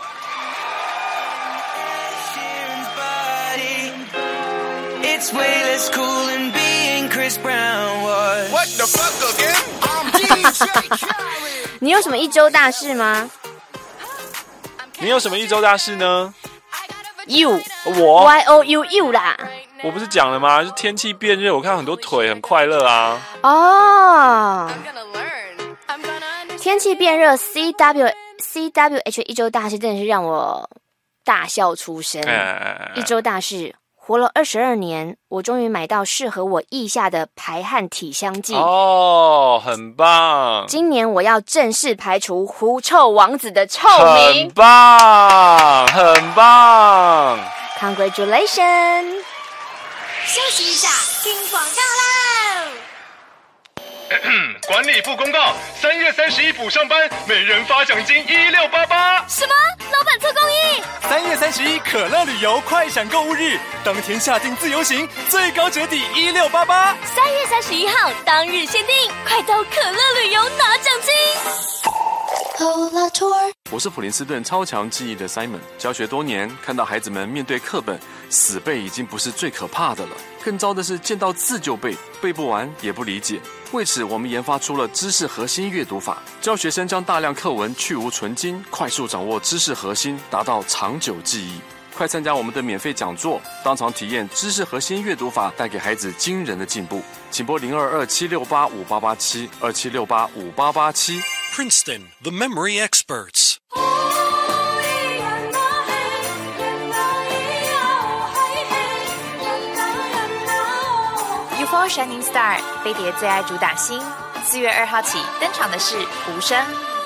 Speaker 6: It's way less cool than being Chris Brown was.
Speaker 17: What the fuck again? I'm D J.
Speaker 7: 你有什么一周大事吗？
Speaker 8: 你有什么一周大事呢
Speaker 7: ？You
Speaker 8: 我
Speaker 7: Y O U U 啦，
Speaker 8: 我不是讲了吗？就天气变热，我看到很多腿很快乐啊。
Speaker 7: 哦，天气变热 ，C W C W H 一周大事真的是让我大笑出声。
Speaker 8: 哎、
Speaker 7: 一周大事。活了二十二年，我终于买到适合我腋下的排汗体香剂
Speaker 8: 哦，很棒！
Speaker 7: 今年我要正式排除狐臭王子的臭名，
Speaker 8: 很棒，很棒
Speaker 7: ！Congratulations！
Speaker 15: 休息一下，听广告喽。
Speaker 18: 管理部公告：三月三十一补上班，每人发奖金一六八八。
Speaker 15: 什么？老板特公益？
Speaker 18: 三月三十一可乐旅游快闪购物日，当天下定自由行，最高折抵一六八八。
Speaker 15: 三月三十一号当日限定，快到可乐旅游拿奖金。
Speaker 19: 我是普林斯顿超强记忆的 Simon， 教学多年，看到孩子们面对课本死背已经不是最可怕的了，更糟的是见到字就背，背不完也不理解。为此，我们研发出了知识核心阅读法，教学生将大量课文去无存菁，快速掌握知识核心，达到长久记忆。快参加我们的免费讲座，当场体验知识核心阅读法带给孩子惊人的进步。请拨零二二七六八五八八七二七六八五八八七。
Speaker 20: Princeton, the memory experts.
Speaker 21: U F O Shining Star 飞碟最爱主打星，四月二号起登场的是无声。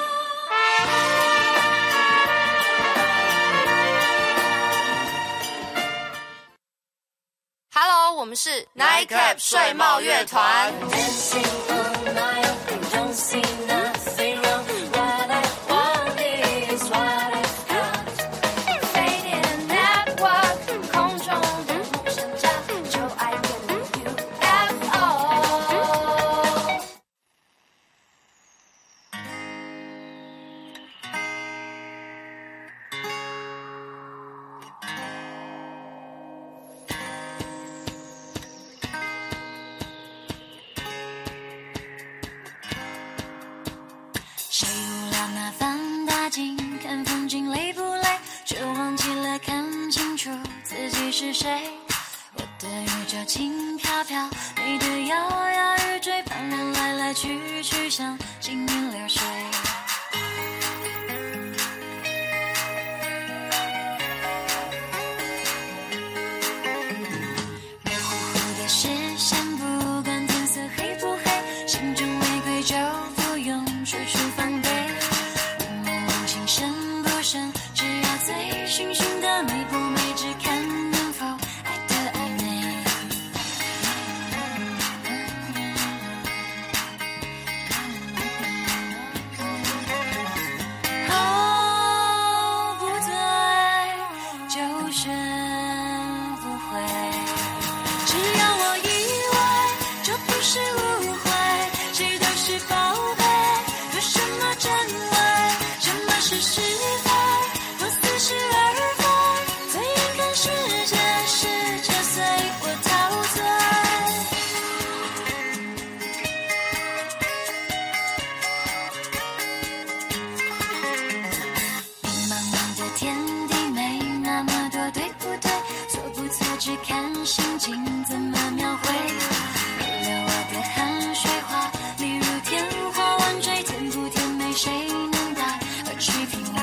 Speaker 22: Hello， 我们是 Nightcap 睡帽乐团。
Speaker 15: 谁无聊拿放大镜看风景累不累，却忘记了看清楚自己是谁。我的宇宙轻飘飘，你的摇摇欲坠，旁人来来去去像行云流水。热乎乎的视线，不管天色黑不黑，心中玫瑰就不用处处防备。朦胧情深不深，只要醉醺醺的美不美，只看能否爱的暧昧。哦，不对，就学不会。只要我以为这不是误会，谁都是宝贝，有什么真伪，什么是是非，我似是而非，最眼看世界，世界随我陶醉。迷茫茫的天地，没那么多对不对，错不错只看心情怎么描绘。流我的汗水花，例如天花乱坠，甜不甜美谁能带而去品味。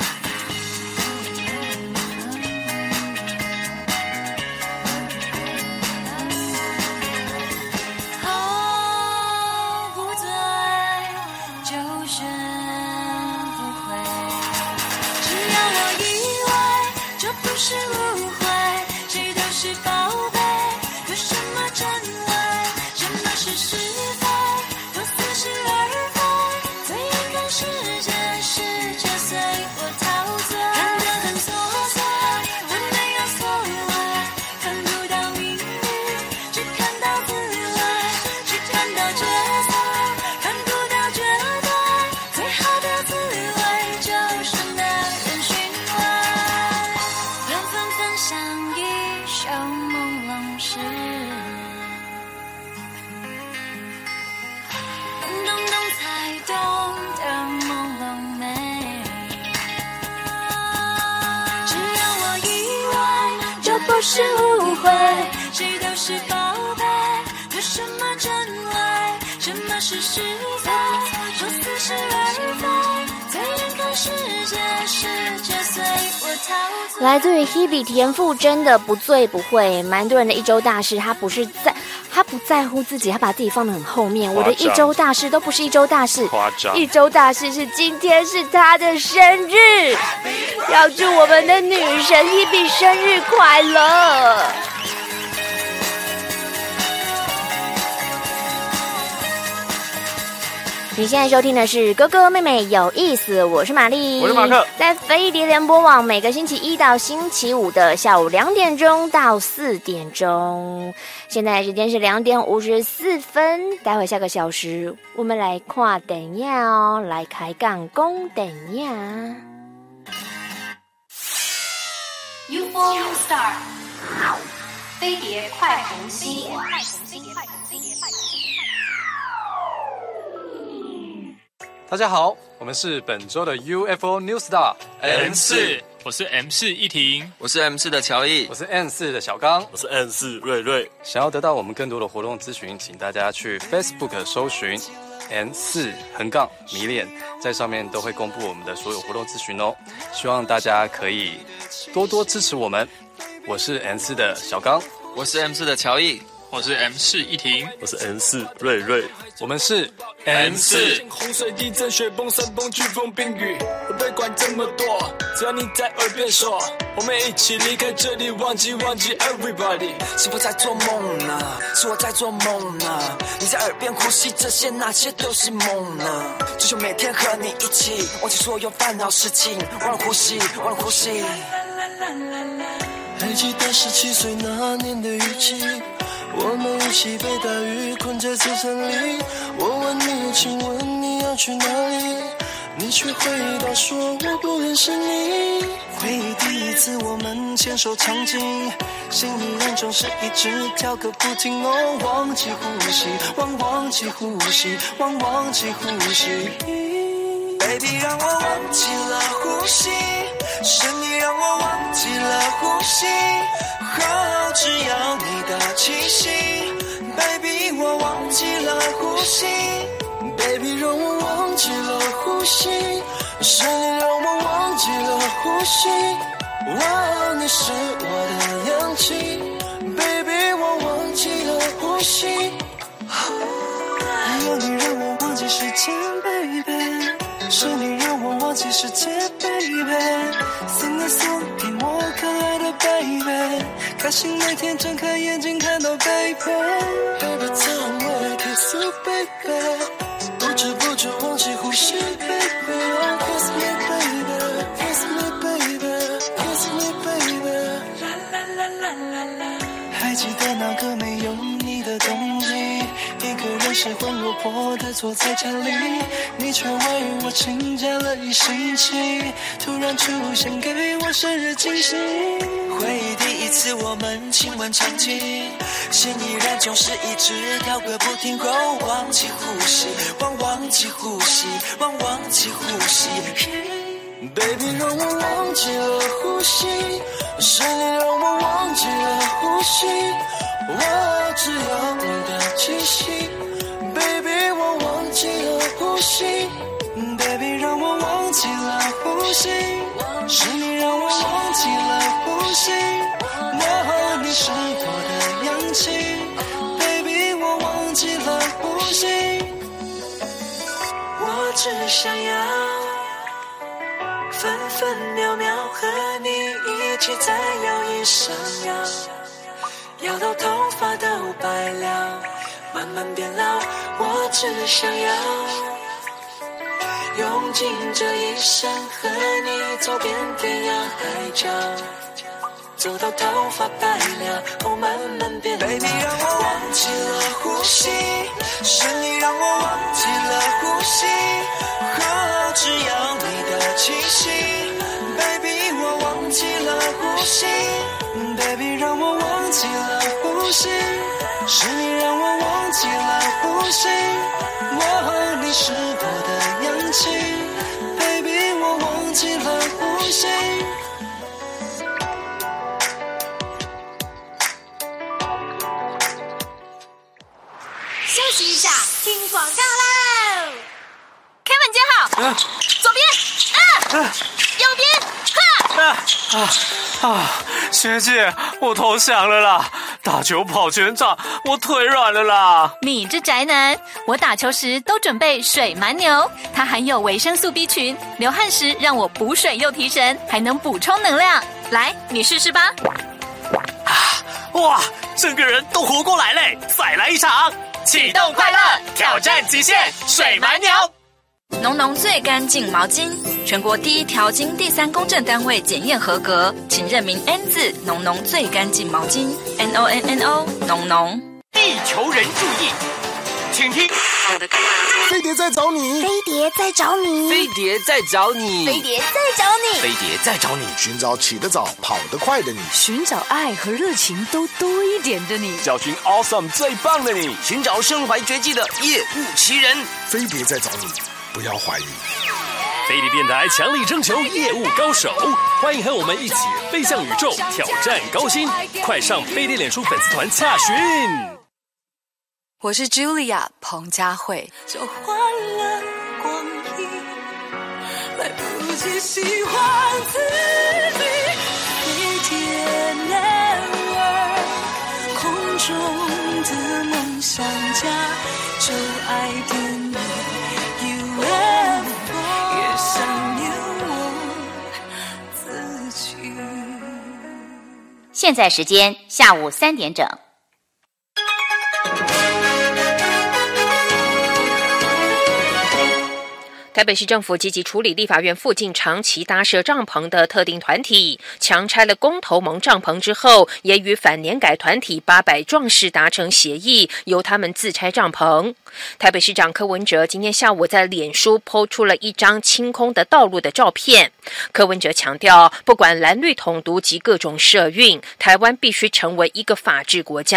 Speaker 15: 哦，不对，就学不会。只要我以为这不是误会，谁都是宝贝，有什么真伪，什么是是非，我似是而非，最眼看世界，世界随我陶醉。看得很琐碎，但没有所谓，看不到秘密，只看到滋味，只看到角色，看不到绝对，最好的滋味就是那人寻味。缘分分享一首朦胧诗，懂懂才懂的朦胧美。只要我以为这不是误会，谁都是宝贝，有什么真伪，什么是是非，我似是而非，最眼看世界，世界随我陶醉。
Speaker 7: 来自于 Hebe 田馥甄的不醉不会。蛮多人的一周大事，他不是在他不在乎自己，他把自己放得很后面。我的一周大事都不是一周大事，
Speaker 8: 夸张
Speaker 7: 一周大事是今天是他的生日，要祝我们的女神 Hebe 生日快乐。你现在收听的是哥哥妹妹有意思，我是玛丽，
Speaker 8: 我是马克，
Speaker 7: 在飞碟联播网每个星期一到星期五的下午两点钟到四点钟，现在时间是两点五十四分。待会下个小时我们来看电影哦，来开讲讲电影。
Speaker 10: U F O New Star， 飞碟快红心。
Speaker 18: 大家好，我们是本周的 U F O New Star
Speaker 3: M 四，我是 M 四一婷，
Speaker 14: 我是 M 四的乔毅，
Speaker 18: 我是 N 四的小刚，
Speaker 3: 我是 N 四瑞瑞。
Speaker 18: 想要得到我们更多的活动资讯，请大家去 Facebook 搜寻 N 四横杠迷恋，在上面都会公布我们的所有活动资讯哦。希望大家可以多多支持我们。我是 N 四的小刚，
Speaker 14: 我是 M 四的乔毅，
Speaker 3: 我是 M 四一婷，
Speaker 8: 我是 N 四瑞瑞。
Speaker 18: 我们是
Speaker 3: M 四。
Speaker 5: 洪水、地震、雪崩、山崩、飓风、冰雨，我别管这么多，只要你在耳边说，我们一起离开这里，忘记忘记 everybody。
Speaker 23: 是我在做梦呢，是我在做梦呢，你在耳边呼吸，这些那些都是梦呢。只求每天和你一起，忘记所有烦恼事情，忘了呼吸，忘了呼吸。
Speaker 6: 还记得十七岁那年的雨季，我们一起被大雨困在车站里。我问你，请问你要去哪里？你却回答说我不认识你。回忆第一次我们牵手场景，心里仍总是一直跳个不停哦。忘记呼吸，忘忘记呼吸，忘忘记呼吸。
Speaker 23: ，Baby 让我忘记了呼吸，是你让我忘记了呼吸，哦，只要你的气息 ，Baby 我忘记了呼吸 ，Baby 让我忘记了呼吸，是你让我忘记了呼吸，哦，你是我的氧气 ，Baby 我忘记了呼吸。有你让我忘记时间 ，baby， 是你让我忘记世界 ，baby， 送你送给我可爱的 baby， 开心每天睁开眼睛看到 baby，baby 苍我的素 baby， 不知不觉忘记呼吸 baby，kiss me baby，kiss me baby，kiss me baby， 啦啦啦啦啦啦，还记得那个没有你的冬季。一个人失魂落魄的坐在家里，你却为我请假了一星期，突然出现给我生日惊喜。回忆第一次我们亲吻场景，心依然总是一直跳个不停，后忘记呼吸，忘忘记呼吸，忘忘记呼吸。Baby 让我忘记了呼吸，是你让我忘记了呼吸，我只要你的气息 ，Baby 我忘记了呼吸 ，Baby 让我忘记了呼吸，是你让我忘记了呼吸，哦，你是我的氧气 ，Baby 我忘记了呼吸，我只想要分分秒秒和你一起在摇椅上摇，摇到头发都白了，慢慢变老，我只想要用尽这一生和你走遍天涯海角，走到头发白了，后慢慢变老。Baby 让我忘记了呼吸，是你让我忘记了呼吸，哦，只要你的气息 ，Baby 我忘记了呼吸 ，Baby 让我忘记了呼吸，是你让我忘记了呼吸，哦，你是我的氧气 ，Baby 我忘记了呼吸。
Speaker 21: 休息一下，听广告喽！开门接好，
Speaker 23: 啊、
Speaker 21: 左边，啊，啊右边，哈！
Speaker 8: 啊啊啊！学姐，我投降了啦！打球跑全场，我腿软了啦！
Speaker 21: 你这宅男，我打球时都准备水蛮牛，它含有维生素 B 群，流汗时让我补水又提神，还能补充能量。来，你试试吧！
Speaker 2: 啊！哇，整个人都活过来嘞！再来一场！启动快乐，挑战极限，水蛮牛。
Speaker 21: 浓浓最干净毛巾，全国第一条经第三公证单位检验合格，请认明 N 字浓浓最干净毛巾 N O N N O 浓浓。
Speaker 2: 地球人注意，请听。
Speaker 9: 飞碟在找你，
Speaker 4: 飞碟在找你，
Speaker 14: 飞碟在找你，
Speaker 4: 飞碟在找你，
Speaker 14: 飞碟在找你，
Speaker 9: 寻找起得早、跑得快的你，
Speaker 11: 寻找爱和热情都多一点的你，
Speaker 8: 找寻 awesome 最棒的你，
Speaker 14: 寻找身怀绝技的业务奇人。
Speaker 9: 飞碟在找你，不要怀疑。
Speaker 20: 飞碟电台强力征求业务高手，欢迎和我们一起飞向宇宙，挑战高薪。快上飞碟脸书粉丝团洽询。
Speaker 11: 我是 Julia 彭佳慧。
Speaker 15: 就换了光阴，来不及喜欢自己。飞碟 Network， 空中的梦想家，就爱点你 U F O， 也想念我自己。
Speaker 24: 现在时间下午三点整。
Speaker 1: 台北市政府积极处理立法院附近长期搭设帐篷的特定团体，强拆了公投盟帐篷之后，也与反年改团体八百壮士达成协议，由他们自拆帐篷。台北市长柯文哲今天下午在脸书 po 出了一张清空的道路的照片。柯文哲强调，不管蓝绿统独及各种社运，台湾必须成为一个法治国家。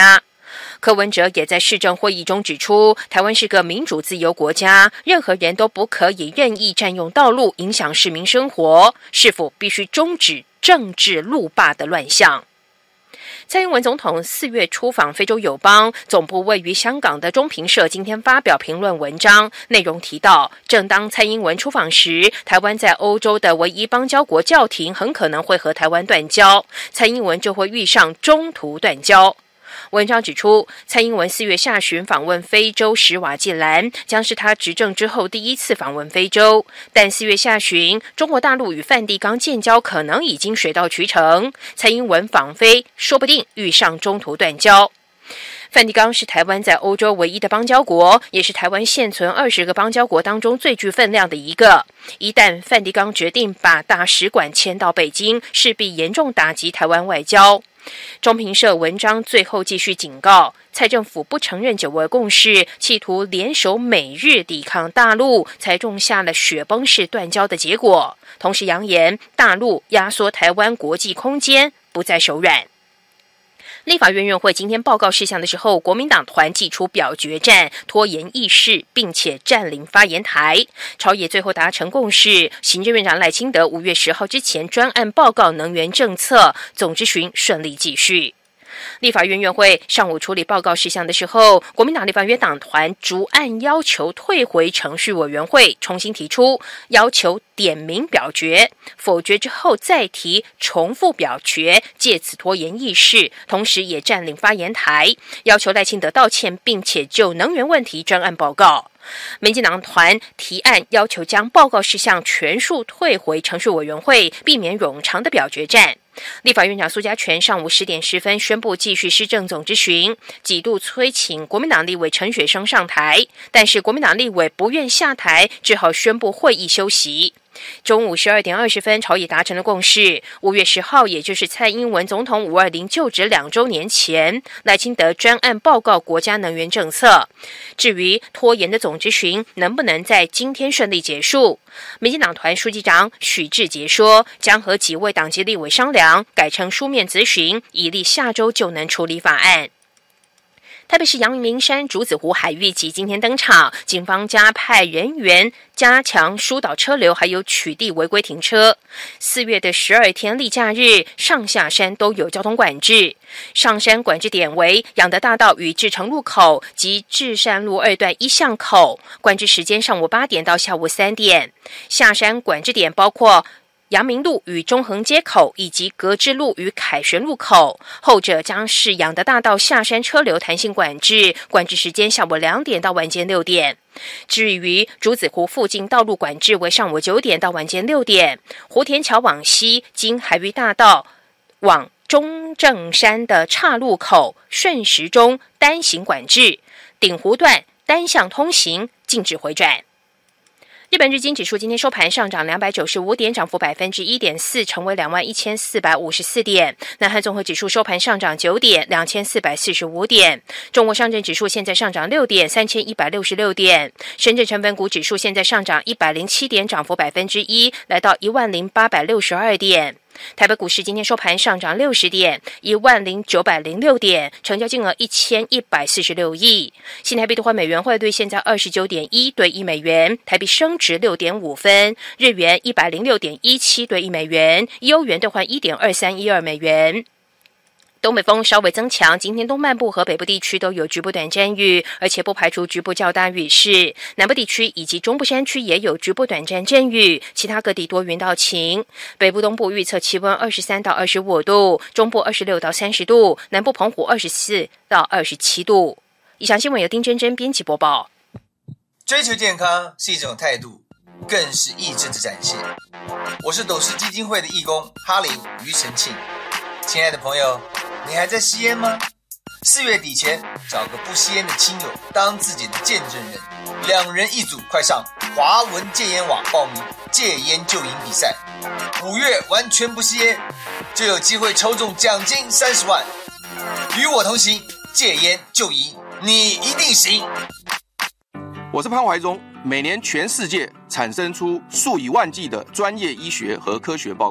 Speaker 1: 柯文哲也在市政会议中指出，台湾是个民主自由国家，任何人都不可以任意占用道路，影响市民生活，是否必须终止政治路霸的乱象。蔡英文总统四月出访非洲友邦，总部位于香港的中评社今天发表评论文章，内容提到，正当蔡英文出访时，台湾在欧洲的唯一邦交国教廷很可能会和台湾断交，蔡英文就会遇上中途断交。文章指出，蔡英文四月下旬访问非洲史瓦济兰，将是他执政之后第一次访问非洲。但四月下旬，中国大陆与梵蒂冈建交可能已经水到渠成，蔡英文访非说不定遇上中途断交。梵蒂冈是台湾在欧洲唯一的邦交国，也是台湾现存二十个邦交国当中最具分量的一个。一旦梵蒂冈决定把大使馆迁到北京，势必严重打击台湾外交。中评社文章最后继续警告，蔡政府不承认九二共识，企图联手美日抵抗大陆，才种下了雪崩式断交的结果。同时扬言，大陆压缩台湾国际空间，不再手软。立法院院会今天报告事项的时候，国民党团祭出表决战，拖延议事，并且占领发言台。朝野最后达成共识，行政院长赖清德五月十号之前专案报告能源政策，总质询顺利继续。立法院院会上午处理报告事项的时候，国民党立法院党团逐案要求退回程序委员会，重新提出要求点名表决，否决之后再提重复表决，借此拖延议事，同时也占领发言台，要求赖清德道歉，并且就能源问题专案报告。民进党团提案要求将报告事项全数退回程序委员会，避免冗长的表决战。立法院长苏家全上午十点十分宣布继续施政总质询，几度催请国民党立委陈雪生上台，但是国民党立委不愿下台，只好宣布会议休息。中午十二点二十分，朝野达成了共识。五月十号，也就是蔡英文总统五二零就职两周年前，赖清德专案报告国家能源政策。至于拖延的总质询能不能在今天顺利结束，民进党团书记长许志杰说，将和几位党籍立委商量，改成书面咨询，以利下周就能处理法案。台北市阳明山竹子湖海域集今天登场，警方加派人员加强疏导车流，还有取缔违规停车。四月的十二天例假日，上下山都有交通管制。上山管制点为养德大道与志诚路口及至善路二段一巷口，管制时间上午八点到下午三点。下山管制点包括阳明路与中横街口，以及格致路与凯旋路口，后者将是养德大道下山车流弹性管制，管制时间下午两点到晚间六点。至于竹子湖附近道路管制为上午九点到晚间六点。湖田桥往西经海域大道往中正山的岔路口顺时钟单行管制，顶湖段单向通行，禁止回转。日本日经指数今天收盘上涨两百九十五点，涨幅百分之一点四，成为两万一千四百五十四点。南韩综合指数收盘上涨九点，两千四百四十五点。中国上证指数现在上涨六点，三千一百六十六点。深圳成分股指数现在上涨一百零七点，涨幅百分之一，来到一万零八百六十二点。台北股市今天收盘上涨六十点，一万零九百零六点，成交金额一千一百四十六亿。新台币兑换美元汇率现在二十九点一对一美元，台币升值六点五分，日元一百零六点一七对一美元，欧元兑换一点二三一二美元。东北风稍微增强，今天东半部和北部地区都有局部短暂雨，而且不排除局部较大雨势。南部地区以及中部山区也有局部短暂阵雨，其他各地多云到晴。北部东部预测气温二十三到二十五度，中部二十六到三十度，南部澎湖二十四到二十七度。以上新闻由丁真真编辑播报。
Speaker 12: 追求健康是一种态度，更是意志的展现。我是斗士基金会的义工哈林庾澄庆。亲爱的朋友，你还在吸烟吗？四月底前找个不吸烟的亲友当自己的见证人，两人一组，快上华文戒烟网报名戒烟救瘾比赛。五月完全不吸烟，就有机会抽中奖金三十万。与我同行，戒烟救瘾，你一定行。
Speaker 13: 我是潘怀忠。每年全世界产生出数以万计的专业医学和科学报告，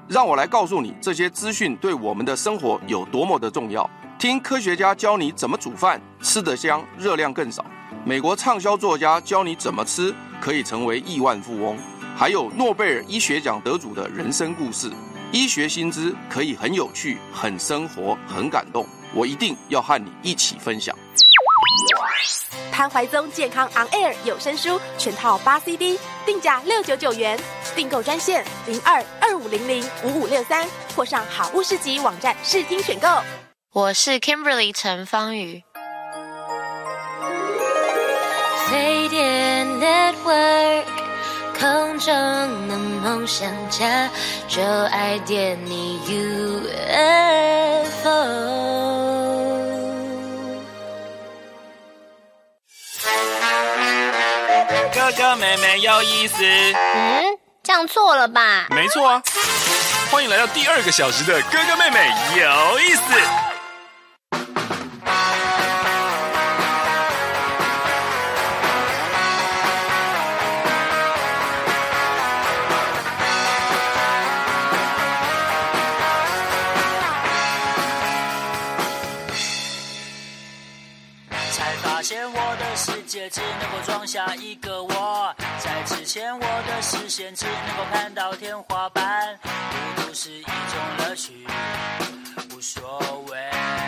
Speaker 13: 让我来告诉你这些资讯对我们的生活有多么的重要。听科学家教你怎么煮饭，吃得香，热量更少。美国畅销作家教你怎么吃可以成为亿万富翁。还有诺贝尔医学奖得主的人生故事。医学新知可以很有趣、很生活、很感动。我一定要和你一起分享。
Speaker 16: 潘怀宗健康 On Air 有声书全套八 C D， 定价六九九元，订购专线零二二五零零五五六三，或上好物市集网站试听选购。
Speaker 17: 我是 Kimberly 陈芳瑜。
Speaker 15: 飞碟 Network， 空中的梦想家，就爱点你 U F O。
Speaker 3: 哥哥妹妹有意思。
Speaker 7: 嗯，这样错了吧？
Speaker 3: 没错啊，欢迎来到第二个小时的哥哥妹妹有意思。
Speaker 19: 发现我的世界只能够装下一个我，在之前我的视线只能够看到天花板，孤独是一种乐趣，无所谓。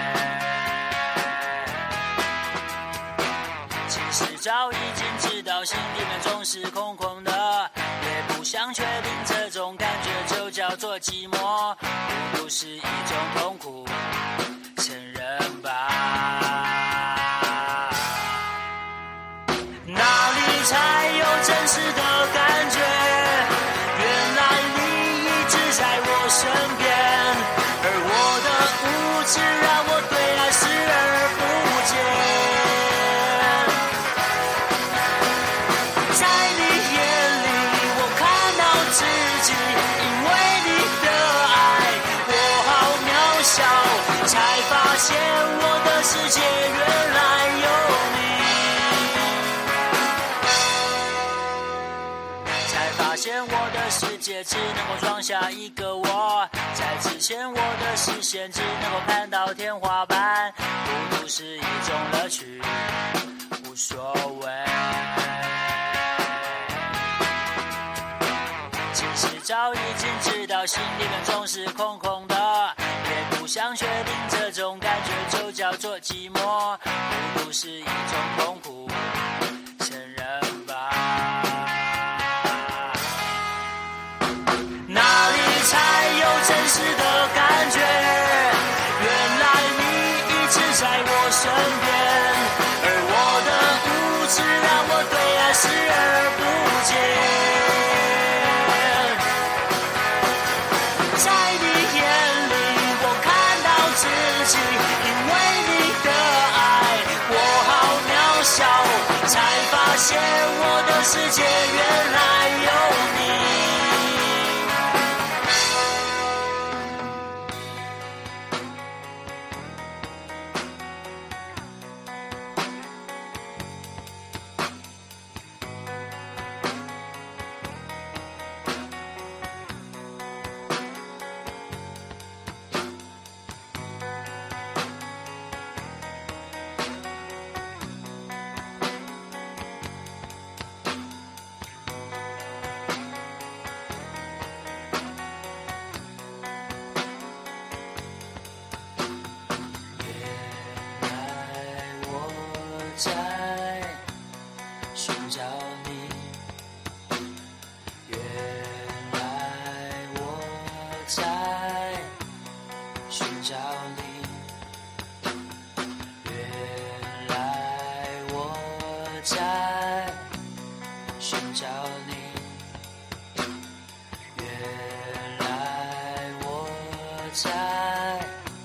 Speaker 19: 其实早已经知道心里面总是空空的，也不想确定这种感觉就叫做寂寞，孤独是一种痛苦，承认吧。哪里才有真实的感觉？原来你一直在我身边，而我的无知让我对爱视而不见。在你眼里我看到自己，因为你的爱我好渺小，才发现我的世界原来有你。发现我的世界只能够装下一个我，在之前我的视线只能够看到天花板，孤独是一种乐趣，无所谓。其实早已经知道心里面总是空空的，也不想确定这种感觉就叫做寂寞，孤独是一种痛苦，承认吧。哪里才有真实的感觉？原来你一直在我身边，而我的无知让我对爱视而不见。在你眼里我看到自己，因为你的爱我好渺小，才发现我的世界原来有你。在寻找你，原来我在寻找你，原来我在寻找你，原来我在。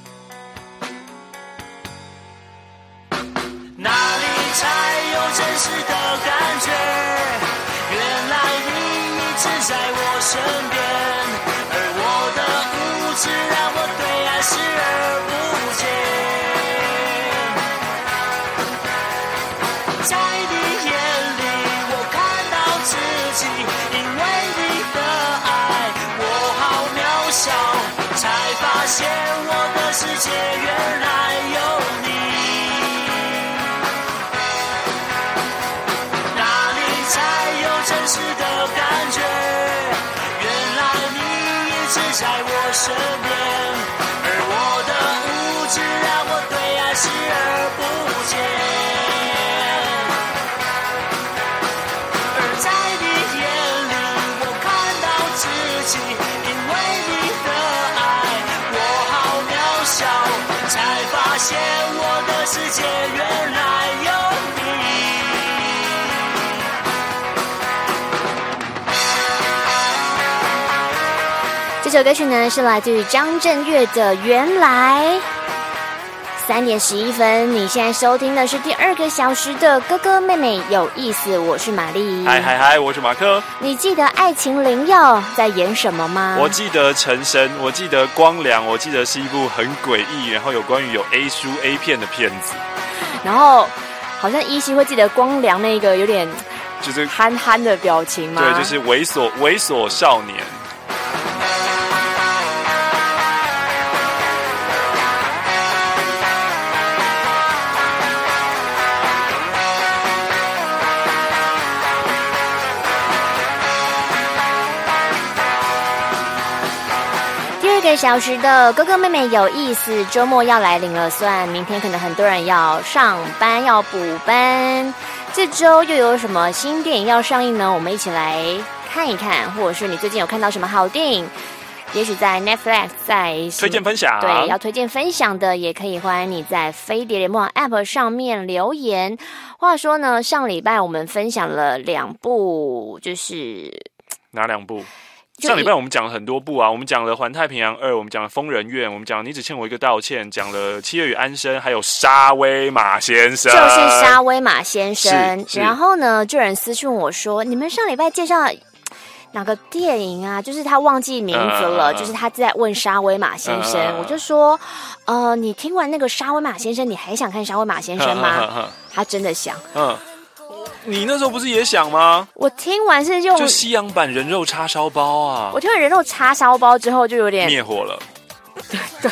Speaker 19: 哪里才有真实的感觉？原来你一直在我身边，而我的无知让我对爱视而不见。在你眼里我看到自己，因为你的爱我好渺小， 现我的世界原来有你。哪里才有真实的感觉？原来你一直在我身边，而我的无知让我对爱视而不见。而在你眼里，我看到自己，因为你的爱，我好渺小，才发现我的世界原来有你。
Speaker 7: 这首歌曲呢是来自于张震岳的《原来》。三点十一分，你现在收听的是第二个小时的哥哥妹妹有意思，我是玛丽。
Speaker 8: 嗨嗨嗨，我是马克。
Speaker 7: 你记得《爱情灵药》在演什么吗？
Speaker 8: 我记得陈升，我记得光良，我记得是一部很诡异，然后有关于有 A 书 A 片的片子。
Speaker 7: 然后好像依稀会记得光良那个有点
Speaker 8: 就是
Speaker 7: 憨憨的表情吗？
Speaker 8: 对，就是猥琐猥琐少年。
Speaker 7: 这个小时的哥哥妹妹有意思，周末要来临了，虽然明天可能很多人要上班要补班，这周又有什么新电影要上映呢？我们一起来看一看，或者是你最近有看到什么好电影，也许在 Netflix 在
Speaker 8: 推荐分享，
Speaker 7: 对，要推荐分享的也可以欢迎你在飞碟联盟 App 上面留言。话说呢，上礼拜我们分享了两部，就是
Speaker 8: 哪两部？上礼拜我们讲了很多部啊，我们讲了《环太平洋二》，我们讲了《疯人院》，我们讲了《你只欠我一个道歉》，讲了《七月与安生》，还有《沙威玛先生》，
Speaker 7: 就是沙威玛先生。
Speaker 8: 是是
Speaker 7: 然后呢，就有人私讯我说，你们上礼拜介绍哪个电影啊？就是他忘记名字了，嗯、就是他在问沙威玛先生。嗯、我就说，呃，你听完那个沙威玛先生，你还想看沙威玛先生吗？嗯嗯嗯、他真的想。嗯。
Speaker 8: 你那时候不是也想吗？
Speaker 7: 我听完是用
Speaker 8: 就西洋版人肉叉烧包啊！
Speaker 7: 我听完人肉叉烧包之后就有点
Speaker 8: 灭火了。
Speaker 7: 对。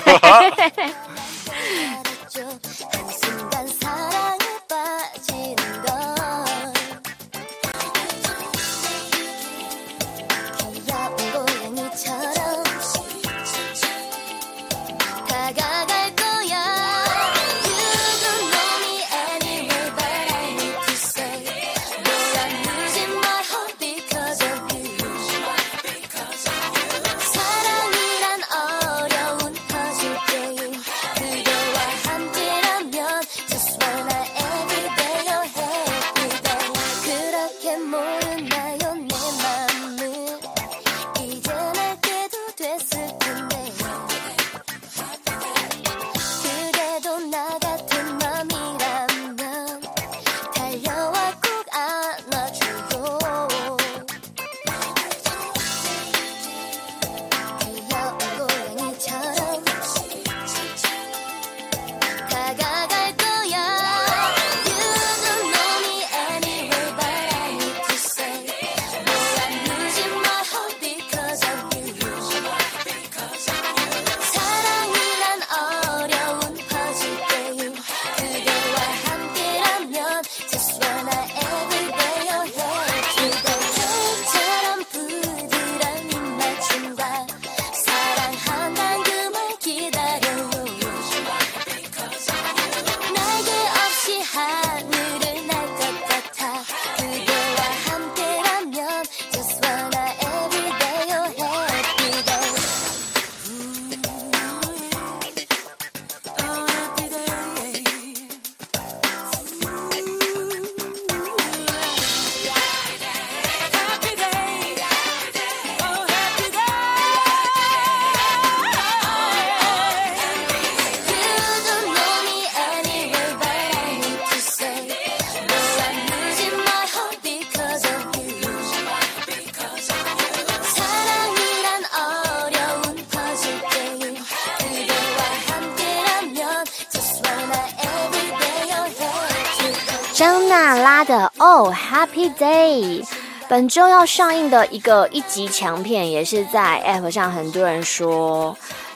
Speaker 7: 张娜拉的 Oh Happy Day， 本周要上映的一个一集强片，也是在 App 上很多人说，不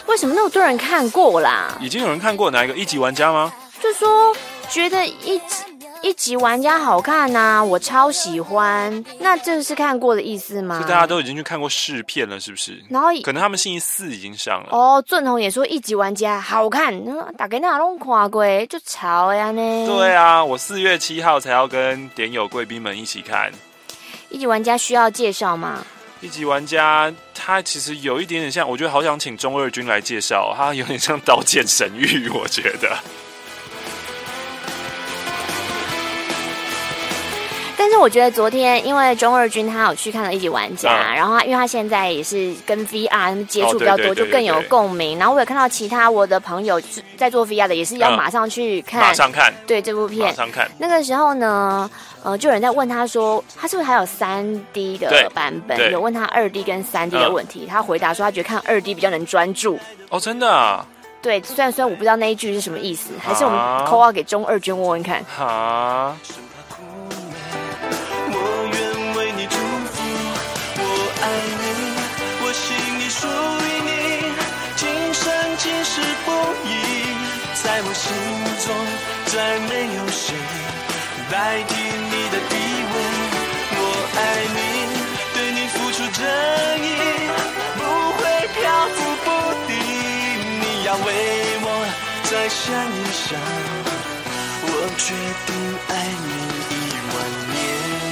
Speaker 7: 为什么那么多人看过啦？
Speaker 8: 已经有人看过哪一个一级玩家吗？
Speaker 7: 就说觉得一级一级玩家好看啊，我超喜欢。那这是看过的意思吗？
Speaker 8: 就大家都已经去看过试片了，是不是？
Speaker 7: 然后
Speaker 8: 可能他们星期四已经上了。
Speaker 7: 哦，俊宏也说一级玩家好看，大家哪拢看过，就潮呀呢。
Speaker 8: 对啊，我四月七号才要跟点友贵宾们一起看。
Speaker 7: 一级玩家需要介绍吗？
Speaker 8: 一级玩家他其实有一点点像，我觉得好想请中二君来介绍，他有点像《刀剑神域》，我觉得。
Speaker 7: 但是我觉得昨天，因为中二君他有去看了一级玩家，
Speaker 8: 嗯、
Speaker 7: 然后他因为他现在也是跟 V R 接触比较多，
Speaker 8: 哦、对对对对对
Speaker 7: 就更有共鸣。然后我有看到其他我的朋友在做 V R 的，也是要马上去看，嗯、
Speaker 8: 马上看，
Speaker 7: 对这部片，
Speaker 8: 马上看。
Speaker 7: 那个时候呢，呃，就有人在问他说，他是不是还有三 D 的版本？有问他二 D 跟三 D 的问题，嗯、他回答说他觉得看二 D 比较能专注。
Speaker 8: 哦，真的啊？
Speaker 7: 对，虽然虽然我不知道那一句是什么意思，还是我们 call out 给中二君问问看。
Speaker 8: 好。
Speaker 6: 在我心中，再没有谁代替你的地位。我爱你，对你付出真意，不会漂浮不定。你要为我再想一想，我决定爱你一万年。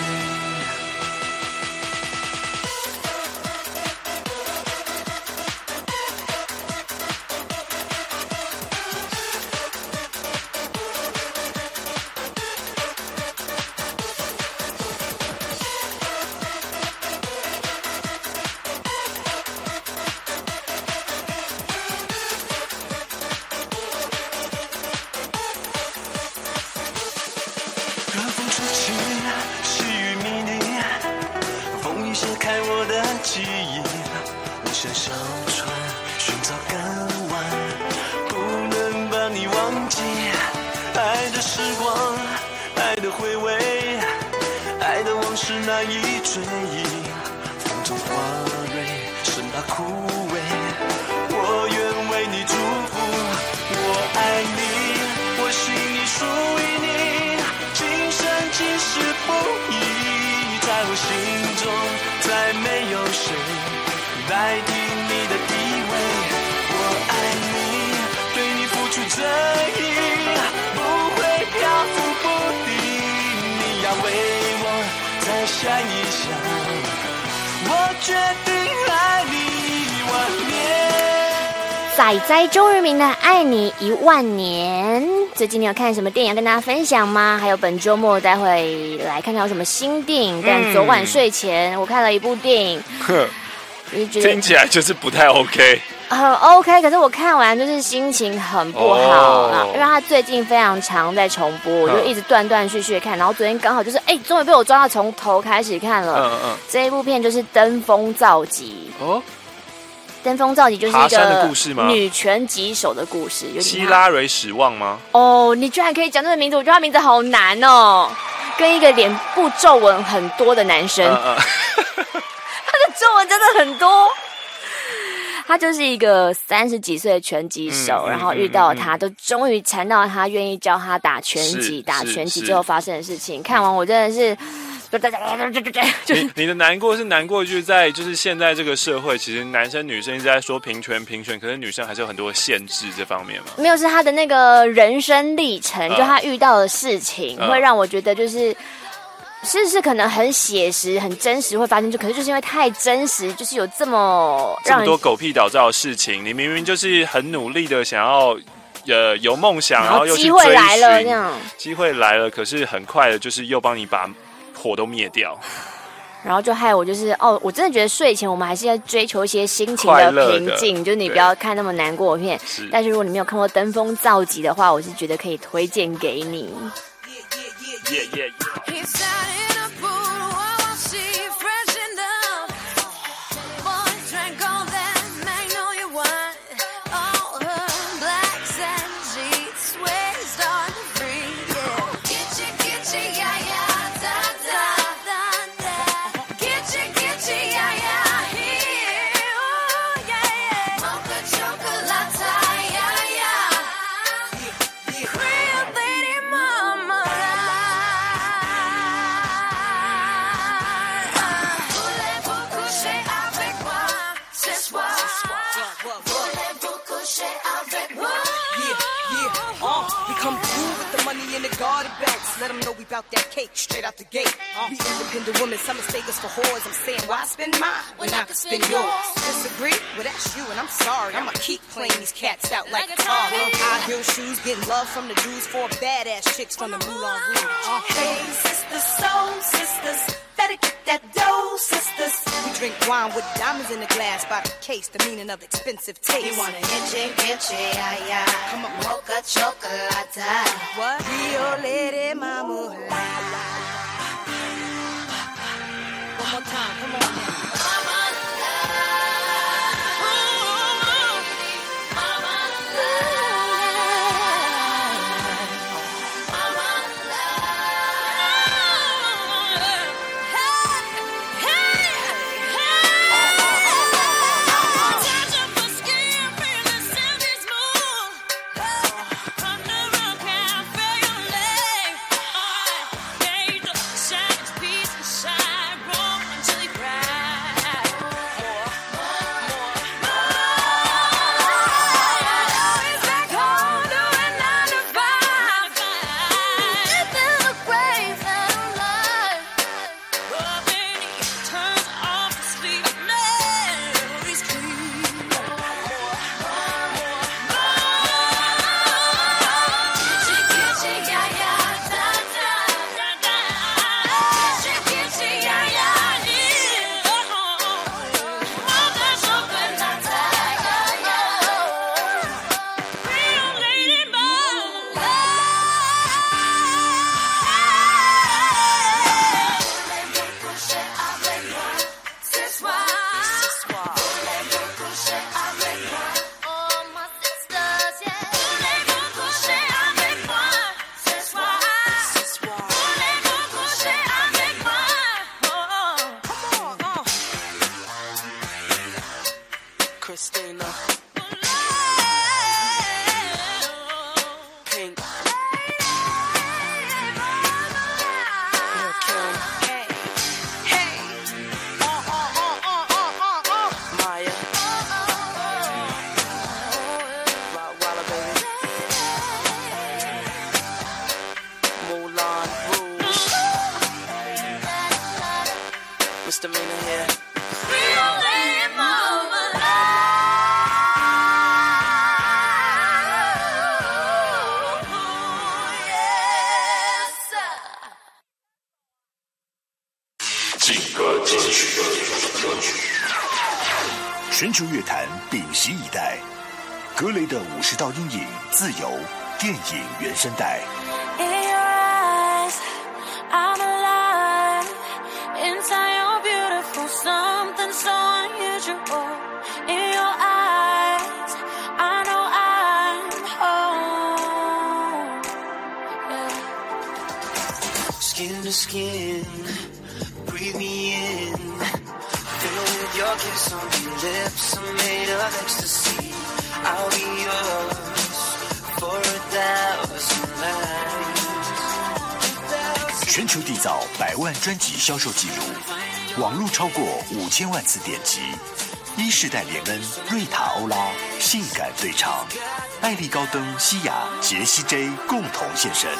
Speaker 6: 像小船寻找港湾，不能把你忘记。爱的时光，爱的回味，爱的往事难以追忆。风中花蕊，生怕枯萎。我愿为你祝福，我爱你，我心里属于你，今生今世不移。在我心中，再没有谁代替你的地位。我爱你，对你付出真意，不会漂浮不定。你要为我再想一想，我决定爱你一万年。
Speaker 7: 仔仔周日明的爱你一万年。最近你有看什么电影要跟大家分享吗？还有本周末待会来看看有什么新电影。但昨晚睡前我看了一部电影，
Speaker 8: 听起来就是不太 OK，
Speaker 7: 很 OK， 可是我看完就是心情很不好啊， oh. 因为他最近非常常在重播，我就一直断断续续的看，然后昨天刚好就是哎，终于被我抓到从头开始看了。嗯嗯，这一部片就是《登峰造极》哦，《登峰造极》就是一个女拳击手的故事，有
Speaker 8: 希拉蕊史旺吗？
Speaker 7: 哦，你居然可以讲这个名字，我觉得他名字好难哦，跟一个脸部皱纹很多的男生。嗯嗯他的皱纹真的很多，他就是一个三十几岁的拳击手，嗯、然后遇到他，嗯、都终于缠到他，愿意教他打拳击，打拳击之后发生的事情。看完我真的是，
Speaker 8: 你你的难过是难过，就是在就是现在这个社会，其实男生女生一直在说平权平权，可是女生还是有很多限制这方面嘛。
Speaker 7: 没有，是他的那个人生历程，嗯、就他遇到的事情，嗯、会让我觉得就是。是是可能很写实、很真实会发生，就可是就是因为太真实，就是有这么
Speaker 8: 这么多狗屁倒灶的事情，你明明就是很努力的想要呃有梦想，然后又去追寻，机会来了这样，机会来了，可是很快的就是又帮你把火都灭掉。
Speaker 7: 然后就害我就是哦，我真的觉得睡前我们还是要追求一些心情的平静，就是你不要看那么难过的片。但是如果你没有看过《登峰造极》的话，我是觉得可以推荐给你。
Speaker 8: Yeah, yeah, yeah.
Speaker 15: Chocolate
Speaker 5: let them know we bout that cake straight out the gate. We independent women, some mistake us for whores. I'm saying, why spend mine when I can spend yours? Disagree? Well, that's you, and I'm sorry. I'ma keep playing these cats out like a car. High heel shoes, getting love from the Jews, four badass chicks from the Moulin Rouge. Uh, hey, sisters, soul sisters, better get that dough, sisters. We drink wine with diamonds in the glass by the case, the meaning of expensive taste.
Speaker 10: You want an inche, inche, ay, ay. Come on, mocha chocolate.
Speaker 5: What? Rio Lady Mama. One more time, come on now. Christina. Pink. Lil' Kim. Hey. Hey. Uh, uh, uh, uh, uh, uh, uh. Maya. Rottweiler, baby. Moulin Rouge. Misdemeanor here.
Speaker 18: 全球乐坛屏息以待，格雷的五十道阴影自由电影原声带。
Speaker 6: Skin to skin, breathe me in. Fill with your kiss on your lips are made of ecstasy. I'll be yours for a thousand nights.
Speaker 18: 全球缔造百万专辑销售纪录，网络超过五千万次点击。一世代连恩、瑞塔欧拉性感对唱，艾丽高登、西亚、杰西 J 共同现身。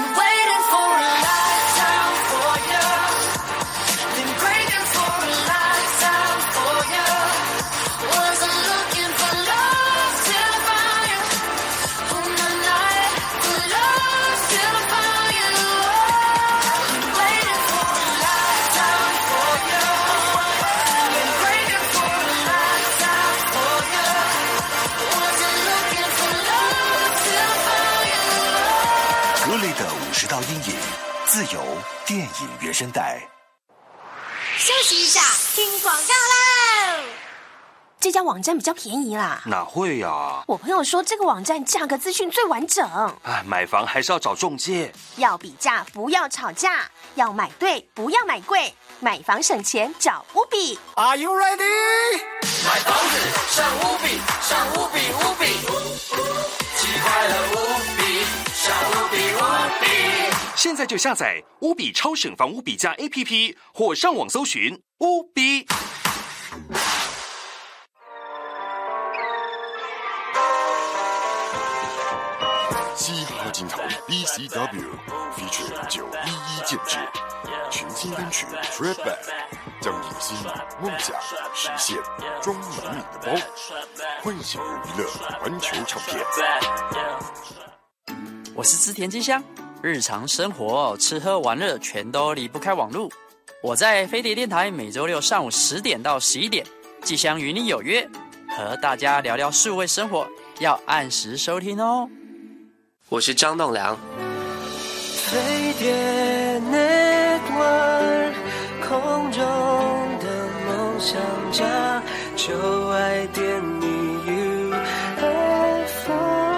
Speaker 18: 格雷的五十道阴影，自由电影原声带。
Speaker 16: 休息一下，听广告喽。这家网站比较便宜啦。
Speaker 22: 哪会啊？
Speaker 16: 我朋友说这个网站价格资讯最完整。
Speaker 22: 哎，买房还是要找中介，
Speaker 16: 要比价不要吵架，要买对不要买贵，买房省钱找乌比。
Speaker 9: Are you ready？
Speaker 6: 买房子上乌比，上乌比乌比，奇快乐乌比，上乌比乌比。
Speaker 22: 现在就下载乌比超省房屋比价 A P P， 或上网搜寻乌比。
Speaker 9: 鸡婆金头， B C W，feature 九一一建制，全新单曲 Trip Back， 将野心、梦想实现，装满你的包。幻想娱乐环球唱片。
Speaker 2: 我是织田金香，日常生活吃喝玩乐全都离不开网络。我在飞碟电台每周六上午十点到十一点，即将与你有约，和大家聊聊数位生活，要按时收听哦。
Speaker 4: 我是张栋梁。
Speaker 6: 飞碟 Network， 空中的梦想家，就爱点你 U F O。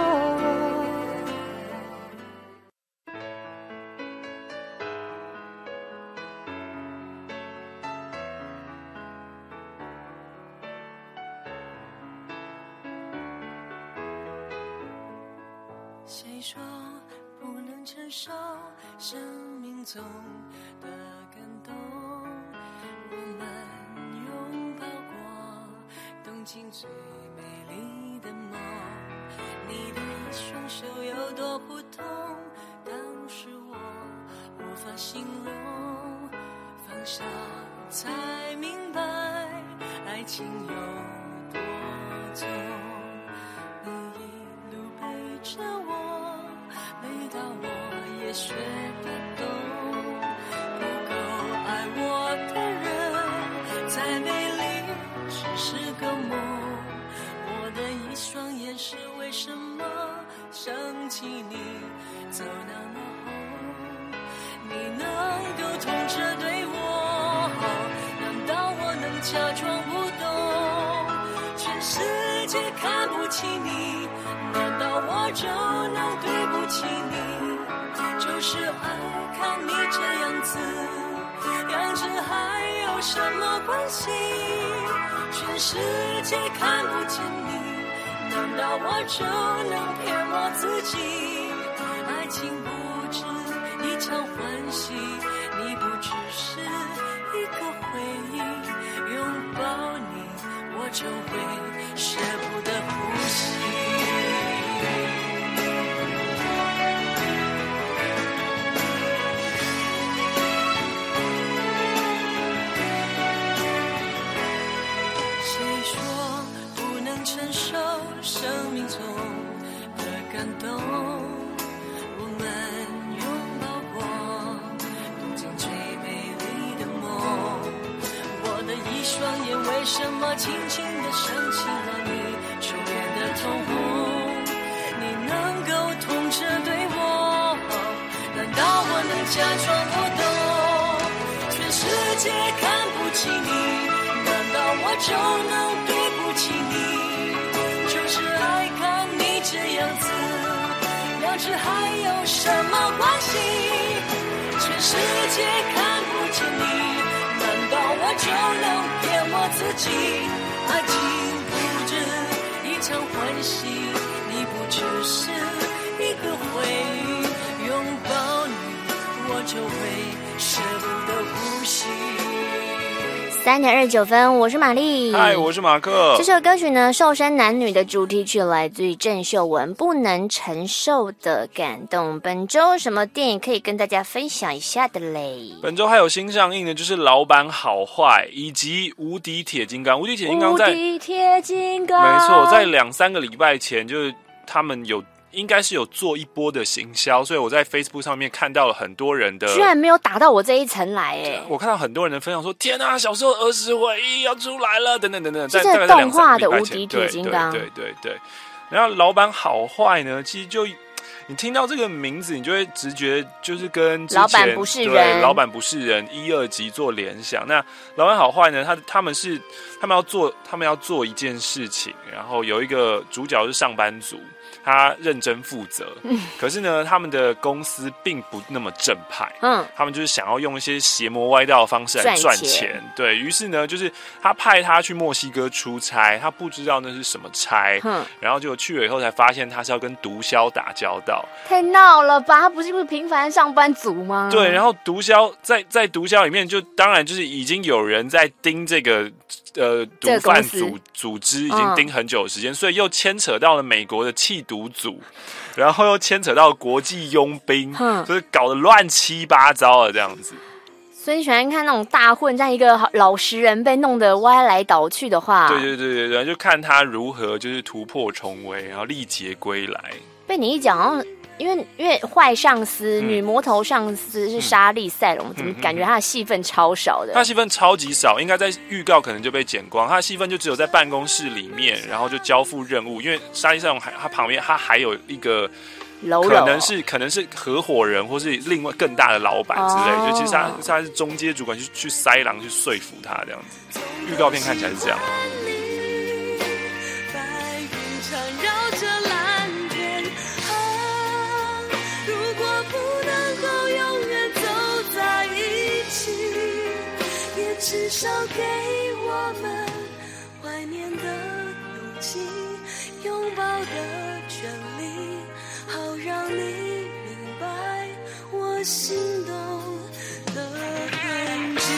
Speaker 19: 谁说不能承受生命中的感动？我们拥抱过东京最美丽的梦，你的一双手有多互通，当时我无法形容，放下才明白爱情有多重。你一路陪着我，累到我也学得懂，不够爱我的人再美丽只是个梦。我的一双眼是为什么想起你走那么红？你能够痛着对我好，难道我能假装不懂？全世界看不起你，难道我就能对不起你？就是爱看你这样子，样子还有什么关系？全世界看不见你，难道我就能骗我自己？爱情不止一场欢喜，你不只是一个回忆，拥抱你我就会舍不得呼吸。谁说不能承受生命中的感动？我们拥抱过东京最美丽的梦，我的一双眼为什么轻轻地升起了你秋天的瞳红？你能够痛着对我好，难道我能假装不懂？全世界看不起你，难道我就能对不起你？就是爱看你这样子，两只还有什么关系？全世界看不见你，难道我就能骗我自己？爱情不止一场欢喜，你不只是一个回忆，拥抱你我就会舍不得呼吸。
Speaker 7: 三点二十九分，我是玛丽，
Speaker 8: 嗨，我是马克。
Speaker 7: 这首歌曲呢，瘦身男女的主题曲来自于郑秀文，《不能承受的感动》。本周什么电影可以跟大家分享一下的嘞？
Speaker 8: 本周还有新上映的就是《老板好坏》以及《无敌铁金刚》。无敌铁金刚在
Speaker 7: 无敌铁金刚，
Speaker 8: 没错，在两三个礼拜前，就是他们有。应该是有做一波的行销，所以我在 Facebook 上面看到了很多人的，
Speaker 7: 居然没有打到我这一层来哎！
Speaker 8: 我看到很多人的分享说：“天啊，小时候儿时回忆要出来了，等等等等。”
Speaker 7: 是这动画的无敌铁金刚，
Speaker 8: 对对对 对, 对。然后老板好坏呢，其实就你听到这个名字，你就会直觉就是跟之前
Speaker 7: 老板不是人，
Speaker 8: 对，老板不是人一二集做联想。那老板好坏呢？他他们是他们要做他们要做一件事情，然后有一个主角是上班族。他认真负责，嗯，可是呢，他们的公司并不那么正派，嗯，他们就是想要用一些邪魔歪道的方式来赚钱，钱对于是呢，就是他派他去墨西哥出差，他不知道那是什么差，嗯，然后就去了以后才发现他是要跟毒枭打交道，
Speaker 7: 太闹了吧？他不是不是平凡上班族吗？
Speaker 8: 对，然后毒枭在在毒枭里面就当然就是已经有人在盯这个呃毒贩组组织，已经盯很久的时间，嗯，所以又牵扯到了美国的气毒组， 然后又牵扯到国际佣兵，
Speaker 7: 嗯
Speaker 8: 就是搞得乱七八糟的这样子。
Speaker 7: 所以你喜欢看那种大混战，一个老实人被弄得歪来倒去的话，
Speaker 8: 对对对对对，就看他如何就是突破重围，然后历劫归来。
Speaker 7: 被你一讲，好像因为因为坏上司、嗯、女魔头上司是莎莉赛隆，嗯、怎么感觉他的戏份超少的？
Speaker 8: 他戏份超级少，应该在预告可能就被剪光。他的戏份就只有在办公室里面，然后就交付任务。因为莎莉赛隆还他旁边他还有一个。
Speaker 7: 楼楼
Speaker 8: 可能是可能是合伙人，或是另外更大的老板之类的，就、哦、其实他他是中阶主管去去塞狼去说服他这样子。预告片看起来是这样。
Speaker 15: 如果不能够永远走在一起，也至少给我们怀念的勇气，拥抱的权利。好让你明白我心动的痕迹。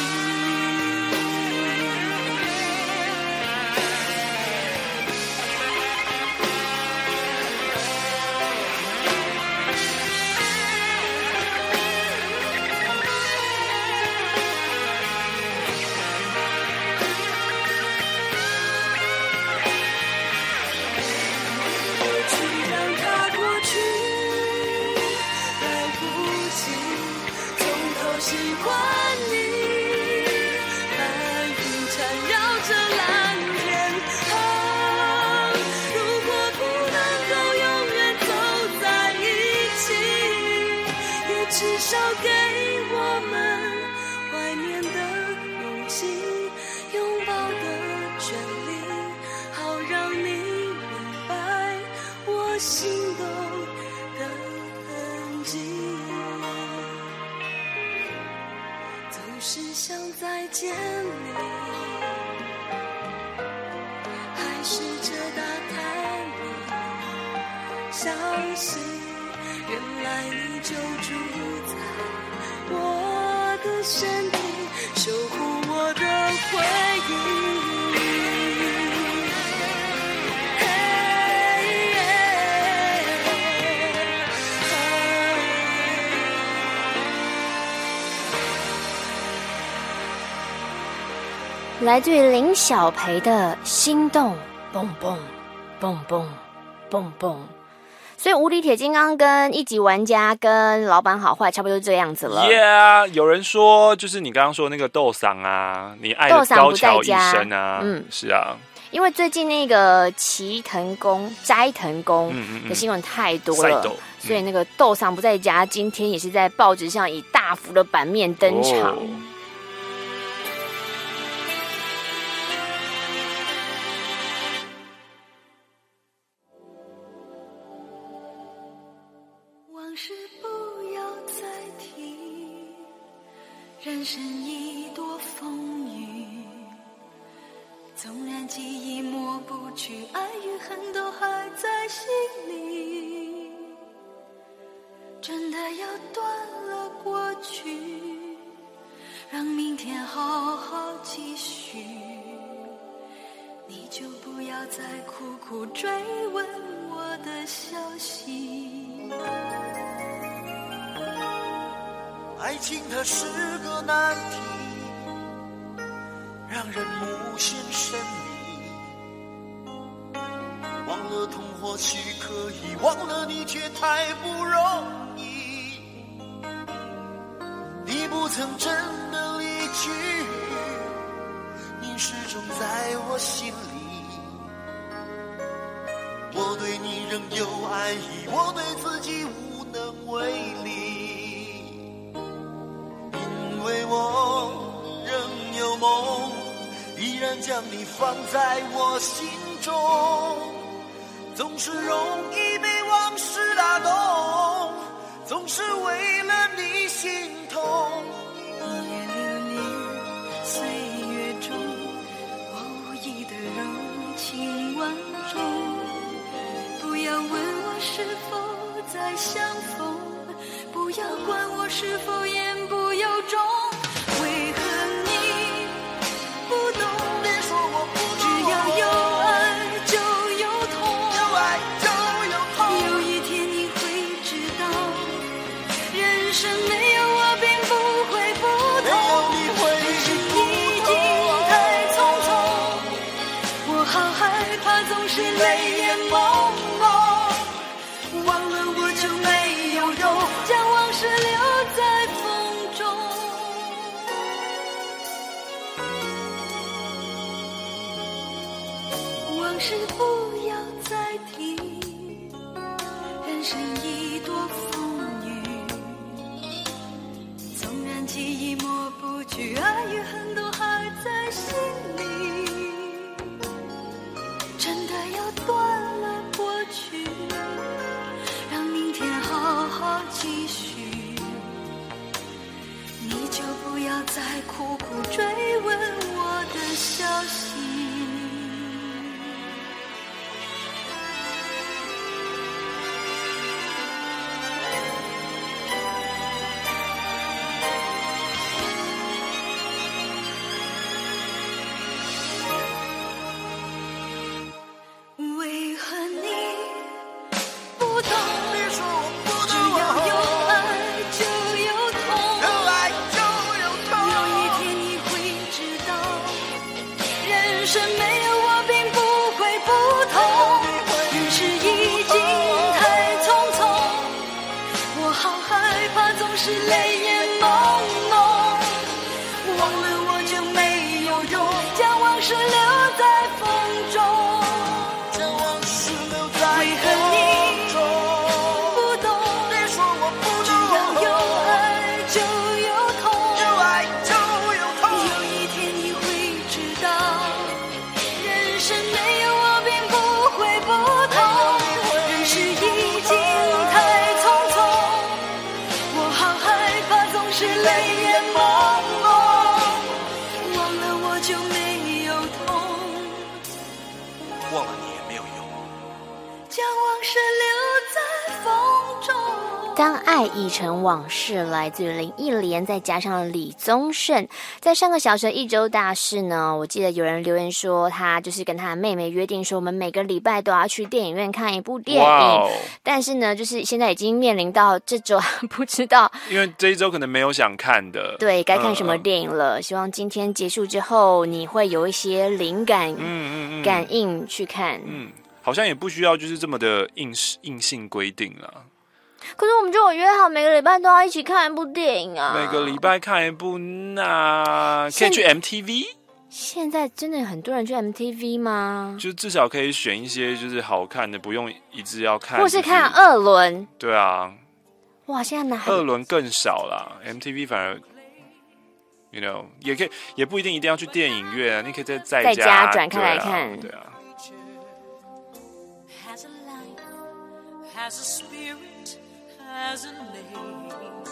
Speaker 15: 喜欢你，白云缠绕着蓝天。啊，如果不能够永远走在一起，也至少给我们怀念的勇气，拥抱的权利，好让你明白我心动的痕迹。是想再见你，还试着打探你消息，原来你就住在我的身体，守护我的回忆。
Speaker 7: 来自于林小培的心动，蹦蹦蹦蹦蹦蹦。所以无敌铁金刚跟一级玩家跟老板好坏差不多就这样子了。
Speaker 8: Yeah， 有人说就是你刚刚说那个豆桑啊，你爱的高桥医生啊，嗯，是啊。
Speaker 7: 因为最近那个齐藤公、斋藤公的新闻太多了，嗯嗯嗯，所以那个豆桑不在家，今天也是在报纸上以大幅的版面登场。哦，
Speaker 15: 往事不要再提，人生一朵风雨，纵然记忆抹不去，爱与恨都还在心里，真的要断了过去，让明天好好继续，你就不要再苦苦追问我的消息。
Speaker 6: 爱情它是个难题，让人无限神秘，忘了痛或许可以，忘了你却太不容易，你不曾真的离去，你始终在我心里，我对你仍有爱意，我对自己无能为力，因为我仍有梦，依然将你放在我心中，总是容易被往事打动，总是为了你心痛。
Speaker 15: 一眼流年岁月中，我无意的柔情万种，不要问我是否再相逢，不要管我是否言不由衷，为何你不懂？
Speaker 6: 别说我不懂，
Speaker 15: 只要有爱就有痛，
Speaker 6: 有爱就有痛。
Speaker 15: 有一天你会事不要再提，人生一多风雨，纵然记忆抹不去，爱与恨都还在心里，真的要断了过去，让明天好好继续，你就不要再苦苦追问我的消息。为何你不懂？只要有爱就有痛，有爱就有痛。有一天你会知道，人生没有我并不会不同。人世已经太匆匆，我好害怕总是泪眼朦胧。忘了我就没有用，将往事留在风中。为何你不懂？只要有爱就有痛，有一天你会知道，人生没有我并不会不同。人世已经太匆匆，我好害怕总是泪眼朦胧。忘了我就没有痛，
Speaker 13: 忘了你也没有用。
Speaker 15: 将往事留在风中。
Speaker 7: 当爱已成往事，来自于林忆莲，再加上李宗盛。在上个小时的一周大事呢，我记得有人留言说，他就是跟他的妹妹约定说，我们每个礼拜都要去电影院看一部电影。Wow. 但是呢，就是现在已经面临到这周不知道，
Speaker 8: 因为这一周可能没有想看的，
Speaker 7: 对，该看什么电影了。嗯、希望今天结束之后，你会有一些灵感、嗯嗯嗯感应去看。嗯。
Speaker 8: 好像也不需要就是这么的硬硬性规定啦。
Speaker 7: 可是我们就有约好每个礼拜都要一起看一部电影啊。
Speaker 8: 每个礼拜看一部，那可以去 M T V。
Speaker 7: 现在真的很多人去 M T V 吗？
Speaker 8: 就至少可以选一些就是好看的，不用一直要看。
Speaker 7: 或是看二轮。
Speaker 8: 对啊。
Speaker 7: 哇，现在哪
Speaker 8: 二轮更少啦 M T V 反而 ，you know 也可以，也不一定一定要去电影院啊，你可以在在
Speaker 7: 在家转开来看。
Speaker 8: 对啊。
Speaker 19: Has a spirit, has a name.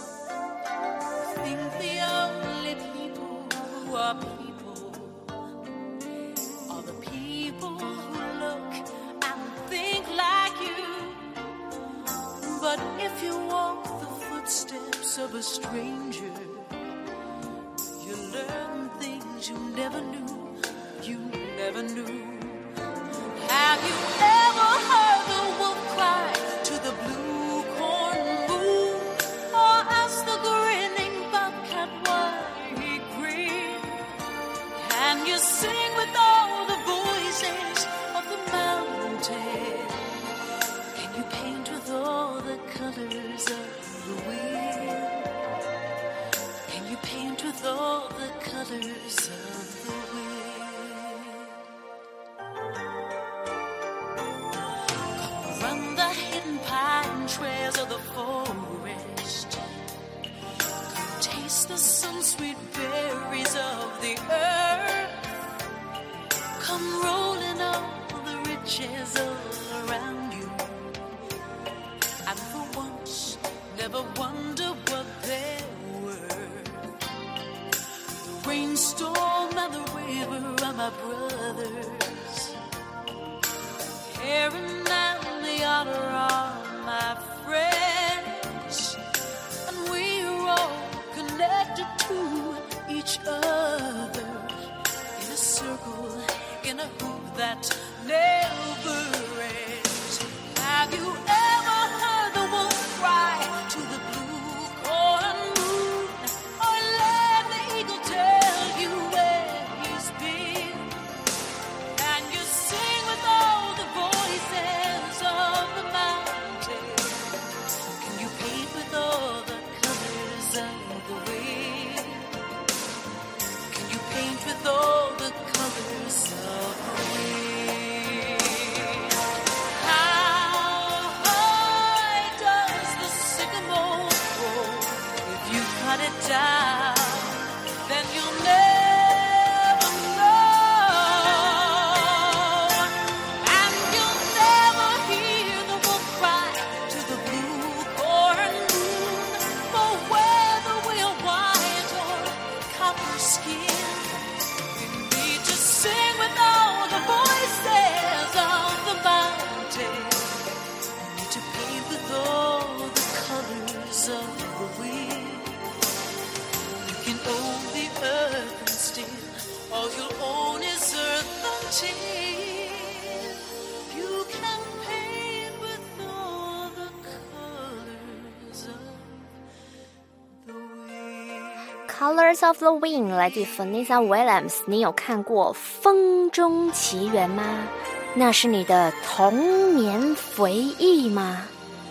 Speaker 19: I think the only people who are people are the people who look and think like you. But if you walk the footsteps of a stranger, you learn things you never knew, you never knew. Have you ever heard the wolf cry to the blue corn moon, or ask the grinning bobcat why he grinned? Can you sing with all the voices of the mountain? Can you paint with all the colors of the wind? Can you paint with all the colors of the wind? Run the hidden pine trails of the forest. Come taste the sun-sweet berries of the earth. Come rolling all the riches all around you. And for once, never wonder what they're worth. The rainstorm and the river are my brothers. Hearing now the otter are my friends, and we're all connected to each other in a circle, in a hoop that never ends. Have you ever heard the wolf cry to the blue corn moon, or let the eagle tell you where he's been? Can you sing with all the voices of the mountain? Can you paint with all the colors of the wind? Can you paint with all the colors of the wind?
Speaker 15: how, then you'll never know. And you'll never hear the wolf cry to the blue corn moon, for whether we're white or copper skin, we need to sing with all the voices of the mountain. We need to paint with all the colors of the wind. You can own the earth and still all you'll own is earth until you can paint with all the colors of the wind.
Speaker 7: Colors of the Wind 来自 Vanessa Williams。你有看过《风中奇缘》吗？那是你的童年回忆吗？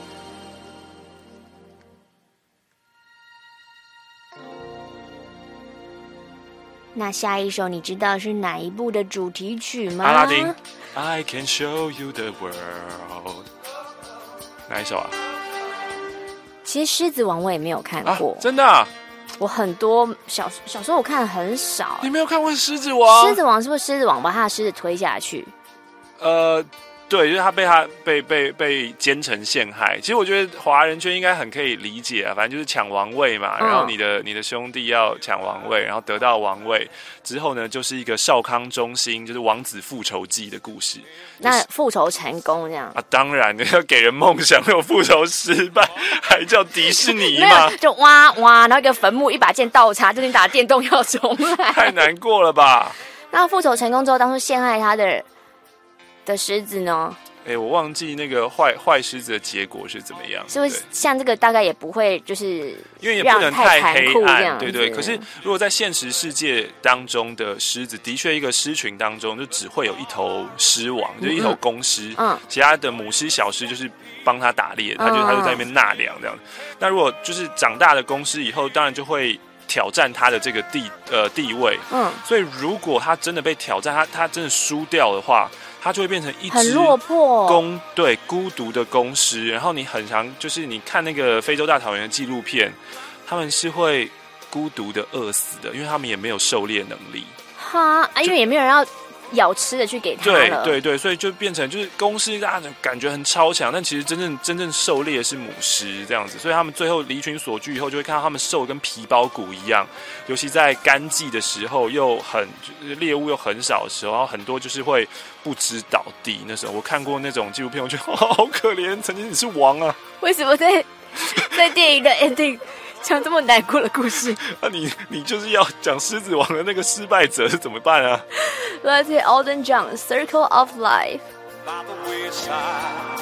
Speaker 7: 那下一首你知道是哪一部的主题曲吗？
Speaker 8: 阿拉丁 I can show you the world。哪一首啊？
Speaker 7: 其实《狮子王》我也没有看过，
Speaker 8: 啊、真的、啊。
Speaker 7: 我很多小小时候我看的很少。
Speaker 8: 你没有看过《狮子王》？
Speaker 7: 狮子王是不是狮子王把他的狮子推下去？
Speaker 8: 呃，对，就是他被他被被被奸臣陷害。其实我觉得华人圈应该很可以理解啊，反正就是抢王位嘛，嗯、然后你的你的兄弟要抢王位，然后得到王位之后呢，就是一个少康中兴，就是王子复仇记的故事。
Speaker 7: 那复仇成功这样
Speaker 8: 啊？当然要给人梦想，有复仇失败还叫迪士尼嘛？
Speaker 7: 就哇哇，然后一个坟墓，一把剑倒插，就你打电动要重来，
Speaker 8: 太难过了吧？
Speaker 7: 那复仇成功之后，当初陷害他的的狮子呢？
Speaker 8: 哎、欸，我忘记那个坏坏狮子的结果是怎么样？
Speaker 7: 是不是像这个大概也不会就是
Speaker 8: 因为也不能太黑暗，
Speaker 7: 对
Speaker 8: 对。可是如果在现实世界当中的狮子，的确一个狮群当中就只会有一头狮王，嗯、就是一头公狮，嗯，其他的母狮、小狮就是帮他打猎，他就他就在那边纳粮这样。那如果就是长大的公狮以后，当然就会挑战他的这个地呃地位，嗯，所以如果他真的被挑战，他他真的输掉的话。它就会变成一只
Speaker 7: 很落魄、
Speaker 8: 公对孤独的公狮，然后你很常就是你看那个非洲大草原的纪录片，他们是会孤独的饿死的，因为他们也没有狩猎能力。
Speaker 7: 哈，啊，因为也没有人要咬吃的去给他了。
Speaker 8: 对对对，所以就变成就是公狮，大家感觉很超强，但其实真正真正狩猎是母狮这样子，所以他们最后离群索居以后，就会看到他们瘦跟皮包骨一样，尤其在干季的时候，又很猎物又很少的时候，然后很多就是会不知倒地。那时候我看过那种纪录片，我觉得、哦、好可怜，曾经你是王啊！
Speaker 7: 为什么在在电影的 ending？讲这么难过的故事，
Speaker 8: 那、啊、你你就是要讲狮子王的那个失败者是怎么办啊？
Speaker 7: 来自 Elton John Circle of Life。
Speaker 6: By the wayside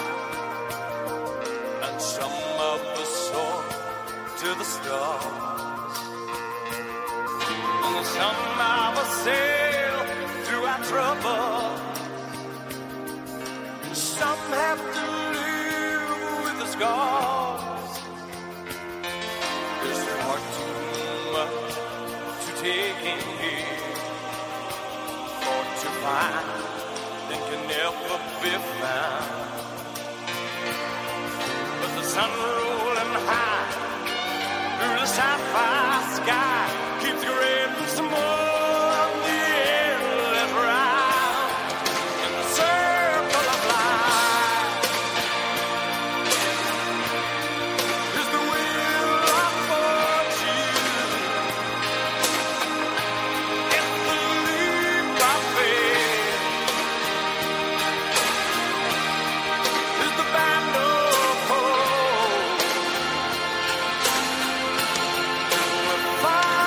Speaker 6: and some of the soar to the stars, and some of us sail through our trouble, some have to live with the scars.There's far too much to take in here, or to find that can never be found. But the sun rolling high through the sapphire sky keeps grading some more on the endless ride in the circle of life.Is the wheel of fortune?It's the leap of faith. It's the band of hope. We'll find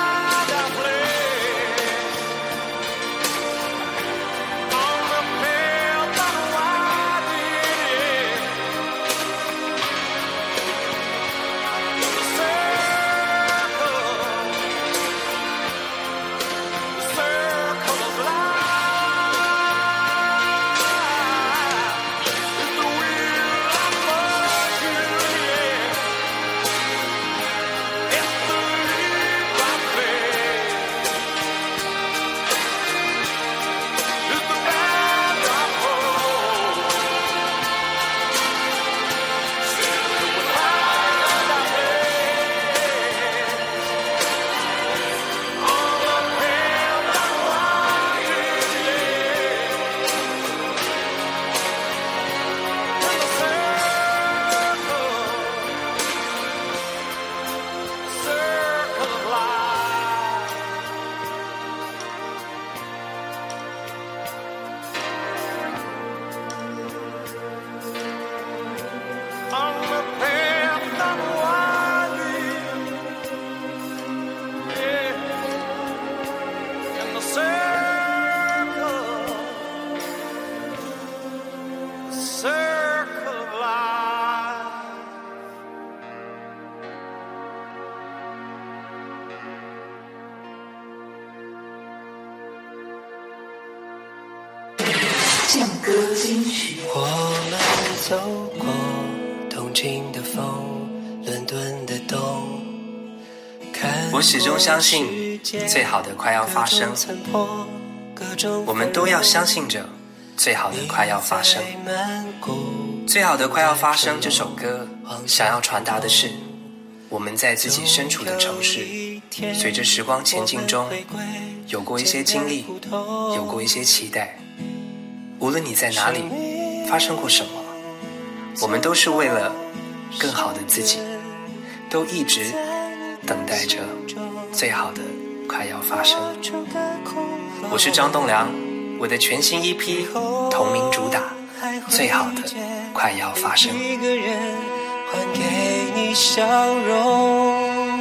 Speaker 6: 情歌金曲。我们走过东京的风，伦敦的冬。
Speaker 4: 我始终相信，最好的快要发生。我们都要相信着，最好的快要发生。最好的快要发生这首歌，想要传达的是，我们在自己身处的城市，随着时光前进中，有过一些经历，有过一些期待。无论你在哪里，发生过什么，我们都是为了更好的自己，都一直等待着最好的快要发生。我是张栋梁，我的全新 E P 同名主打最好的快要发生。
Speaker 6: 一个人还给你笑容，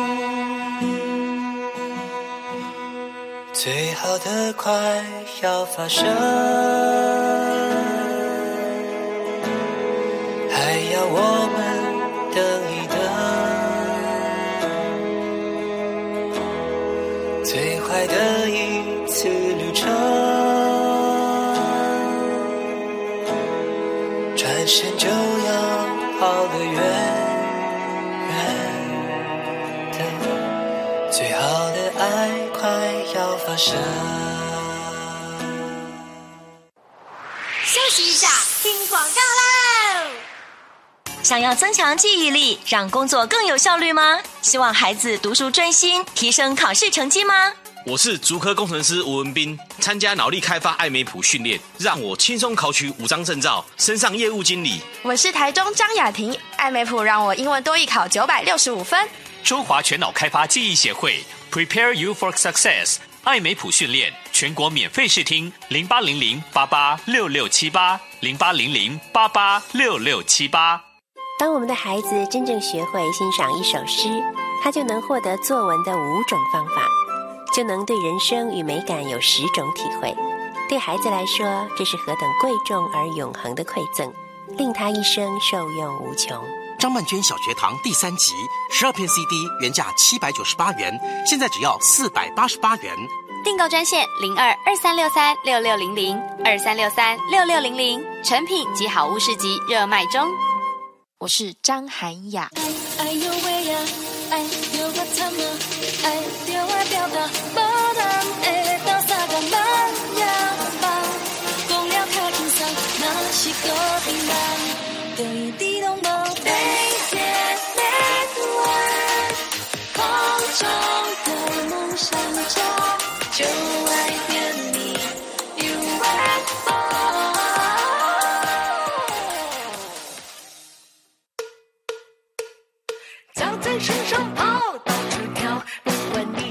Speaker 6: 最好的快要发生，还要我们等一等，最坏的一次旅程，转身就要跑得远远的，最好的爱快要发生。
Speaker 14: 休息一下，听广告喽！想要增强记忆力，让工作更有效率吗？希望孩子读书专心，提升考试成绩吗？
Speaker 20: 我是竹科工程师吴文斌，参加脑力开发艾美普训练，让我轻松考取五张证照，升上业务经理。
Speaker 16: 我是台中张雅婷，艾美普让我英文多益考九百六十五分。
Speaker 21: 中华全脑开发记忆协会 Prepare You for Success 艾美普训练全国免费试听零八零零八八六六七八零八零零八八六六七八。
Speaker 23: 当我们的孩子真正学会欣赏一首诗，他就能获得作文的五种方法，就能对人生与美感有十种体会。对孩子来说，这是何等贵重而永恒的馈赠，令他一生受用无穷。
Speaker 25: 张曼娟小学堂第三集，十二片 C D 原价七百九十八元，现在只要四百八十八元。
Speaker 26: 订购专线零二二三六三六六零零二三六三六六零零，成品及好物市集热卖中。
Speaker 16: 我是张涵雅。
Speaker 15: 哎呦喂呀，哎呦我惨啊，哎呦我表达，无人会当三个慢呀吧，讲了较轻松，若是固定人，就一滴拢无被接连完，空中的梦想家，就爱变你 U F O。脚在身上跑，到处跳，不管你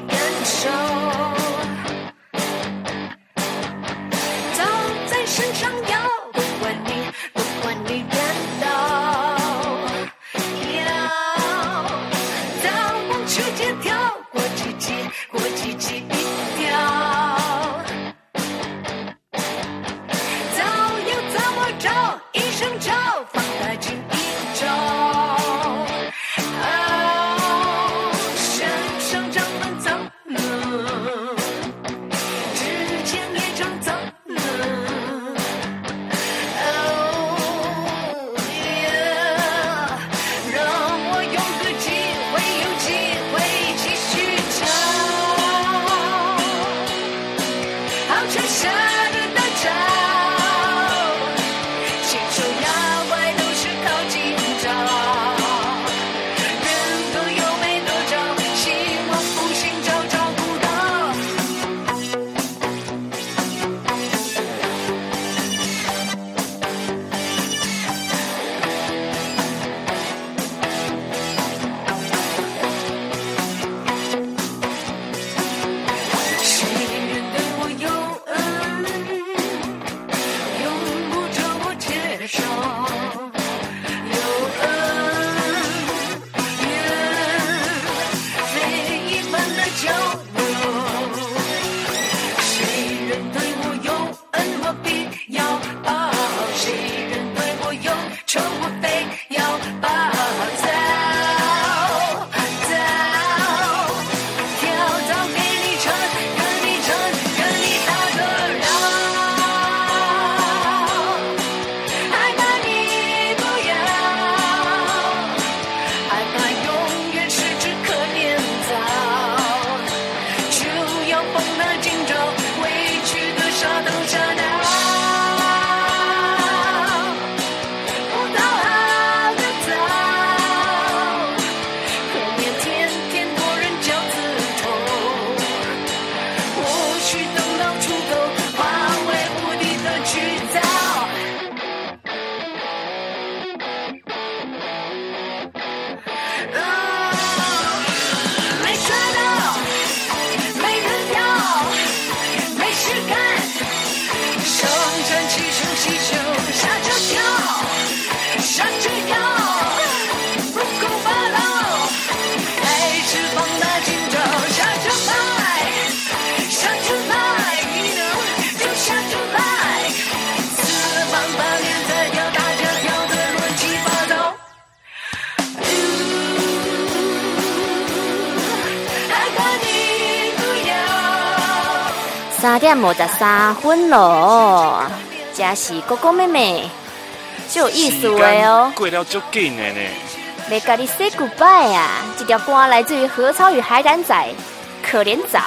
Speaker 7: 三点五十三分咯，这是哥哥妹妹，就有意思的哦。
Speaker 8: 过了就紧的呢。
Speaker 7: 要跟你 say goodbye 啊！这条歌来自于何超与海胆仔，《可怜枣》。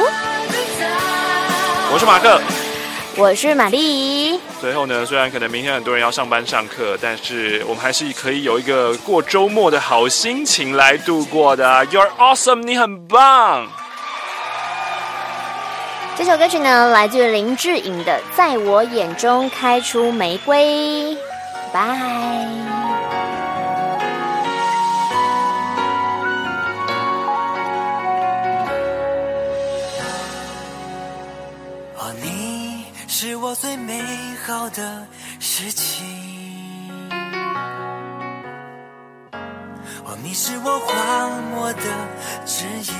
Speaker 8: 我是马克，
Speaker 7: 我是玛丽。
Speaker 8: 最后呢，虽然可能明天很多人要上班上课，但是我们还是可以有一个过周末的好心情来度过的。You're awesome， 你很棒。
Speaker 7: 这首歌曲呢，来自于林志颖的《在我眼中开出玫瑰》。拜。
Speaker 6: 是我最美好的事情，哦，你是我荒漠的指引，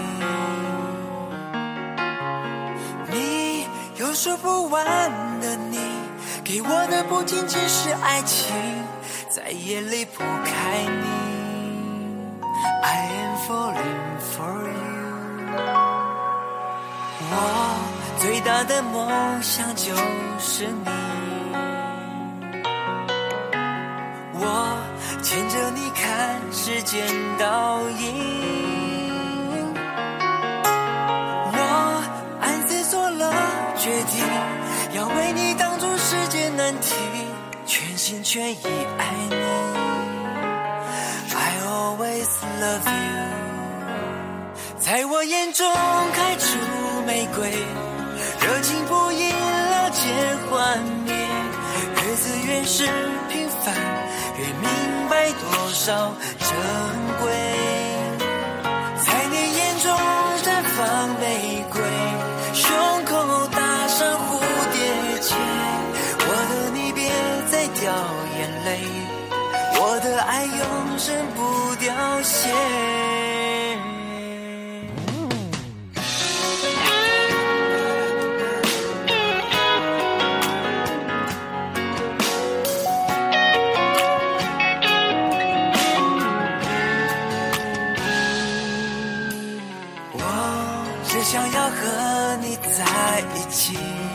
Speaker 6: 你有说不完的你，给我的不仅仅是爱情，再也离不开你。 I am falling for you， 我最大的梦想就是你，我牵着你看时间倒影，我暗自做了决定，要为你挡住世界难题，全心全意爱你。 I always love you， 在我眼中开出玫瑰，热情不因了解幻灭，日子越是平凡，越明白多少珍贵。在你眼中绽放玫瑰，胸口打上蝴蝶结，我的你别再掉眼泪，我的爱永生不凋谢。 想要和你在一起。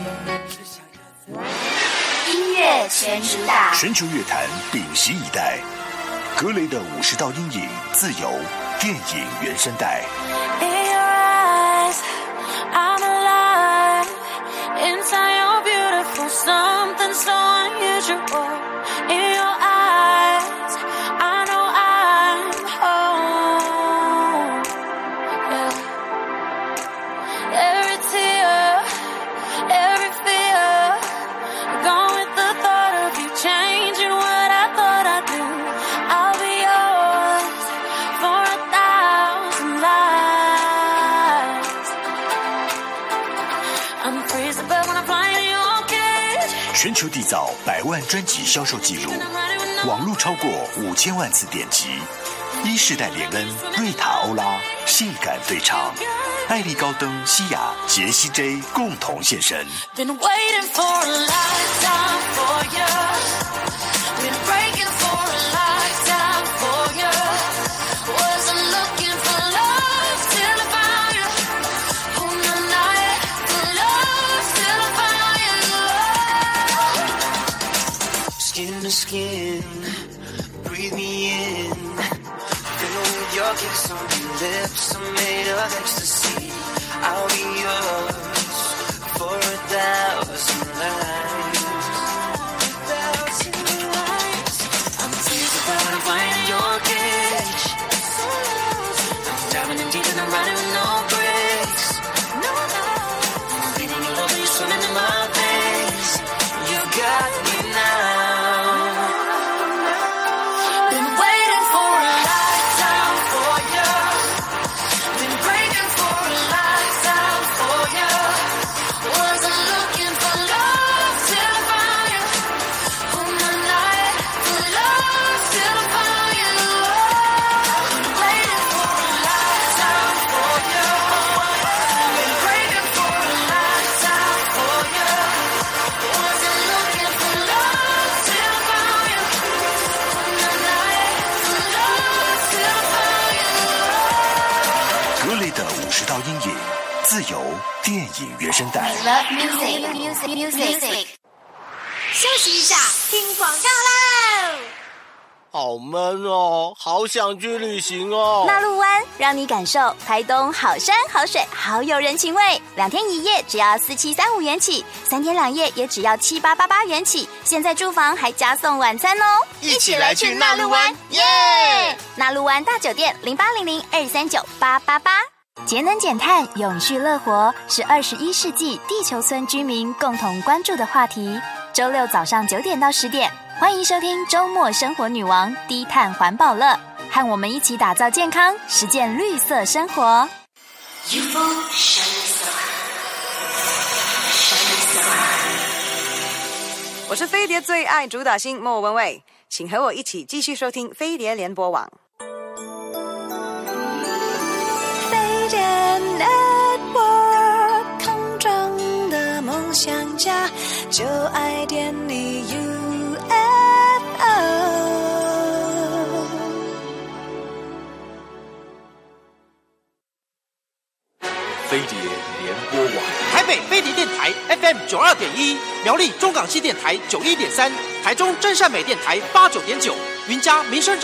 Speaker 7: 音乐全主打，
Speaker 18: 全球乐坛屏息以待。格雷的五十道阴影，自由电影原声带。
Speaker 15: In your eyes, I'm alive. Inside you're beautiful, something so unusual. In your eyes, I know I'm home. Yeah. Every tear, every fear, gone with the thought of you changing what I thought I'd do. I'll be yours for a thousand lives. I'm crazy, but when I'm flying in your cage.
Speaker 18: 全球缔造百万专辑销售记录，网络超过五千万次点击。一世代连恩、瑞塔欧拉性感对唱。 艾丽高登、西雅、杰西 J 共同现身。
Speaker 15: Been waiting for a lifetime for you. Been breaking for a lifetime for you. Wasn't looking for love till I found you. Oh, no, not yet for love till I found you.
Speaker 6: Skin to skin, breathe me in. Feel your kiss on your lips, I'm made of ecstasy. I'll be yours for a thousand lives.
Speaker 15: I'm teasing, but I'm flying in your cage. I'm diving in deep and I'm riding with no brakes. I'm feeling your love and you're swimming in my veins.
Speaker 6: You got me now.
Speaker 15: Been waiting for a lifetime for you. Been breaking for a
Speaker 18: 自由电影原声带。
Speaker 26: Love music, music, music。
Speaker 16: 休息一下，听广告喽。
Speaker 1: 好闷哦，好想去旅行哦。
Speaker 14: 纳陆湾让你感受台东好山好水好有人情味，两天一夜只要四七三五元起，三天两夜也只要七八八八元起。现在住房还加送晚餐哦，
Speaker 1: 一起来去纳陆湾，耶！
Speaker 14: 纳陆湾大酒店零八零零二三九八八八。节能减碳、永续乐活是二十一世纪地球村居民共同关注的话题。周六早上九点到十点，欢迎收听周末生活女王低碳环保乐，和我们一起打造健康，实践绿色生活。
Speaker 3: 我是飞碟最爱主打星莫文蔚，请和我一起继续收听飞碟联播网。
Speaker 15: 飞碟 Network 空中的梦想家，就爱点你 U F O。
Speaker 22: 飞碟联播网，
Speaker 25: 台北飞碟电台 F M 九二点一，苗栗中港西电台九一点三，台中真善美电台八九点九，云嘉民生。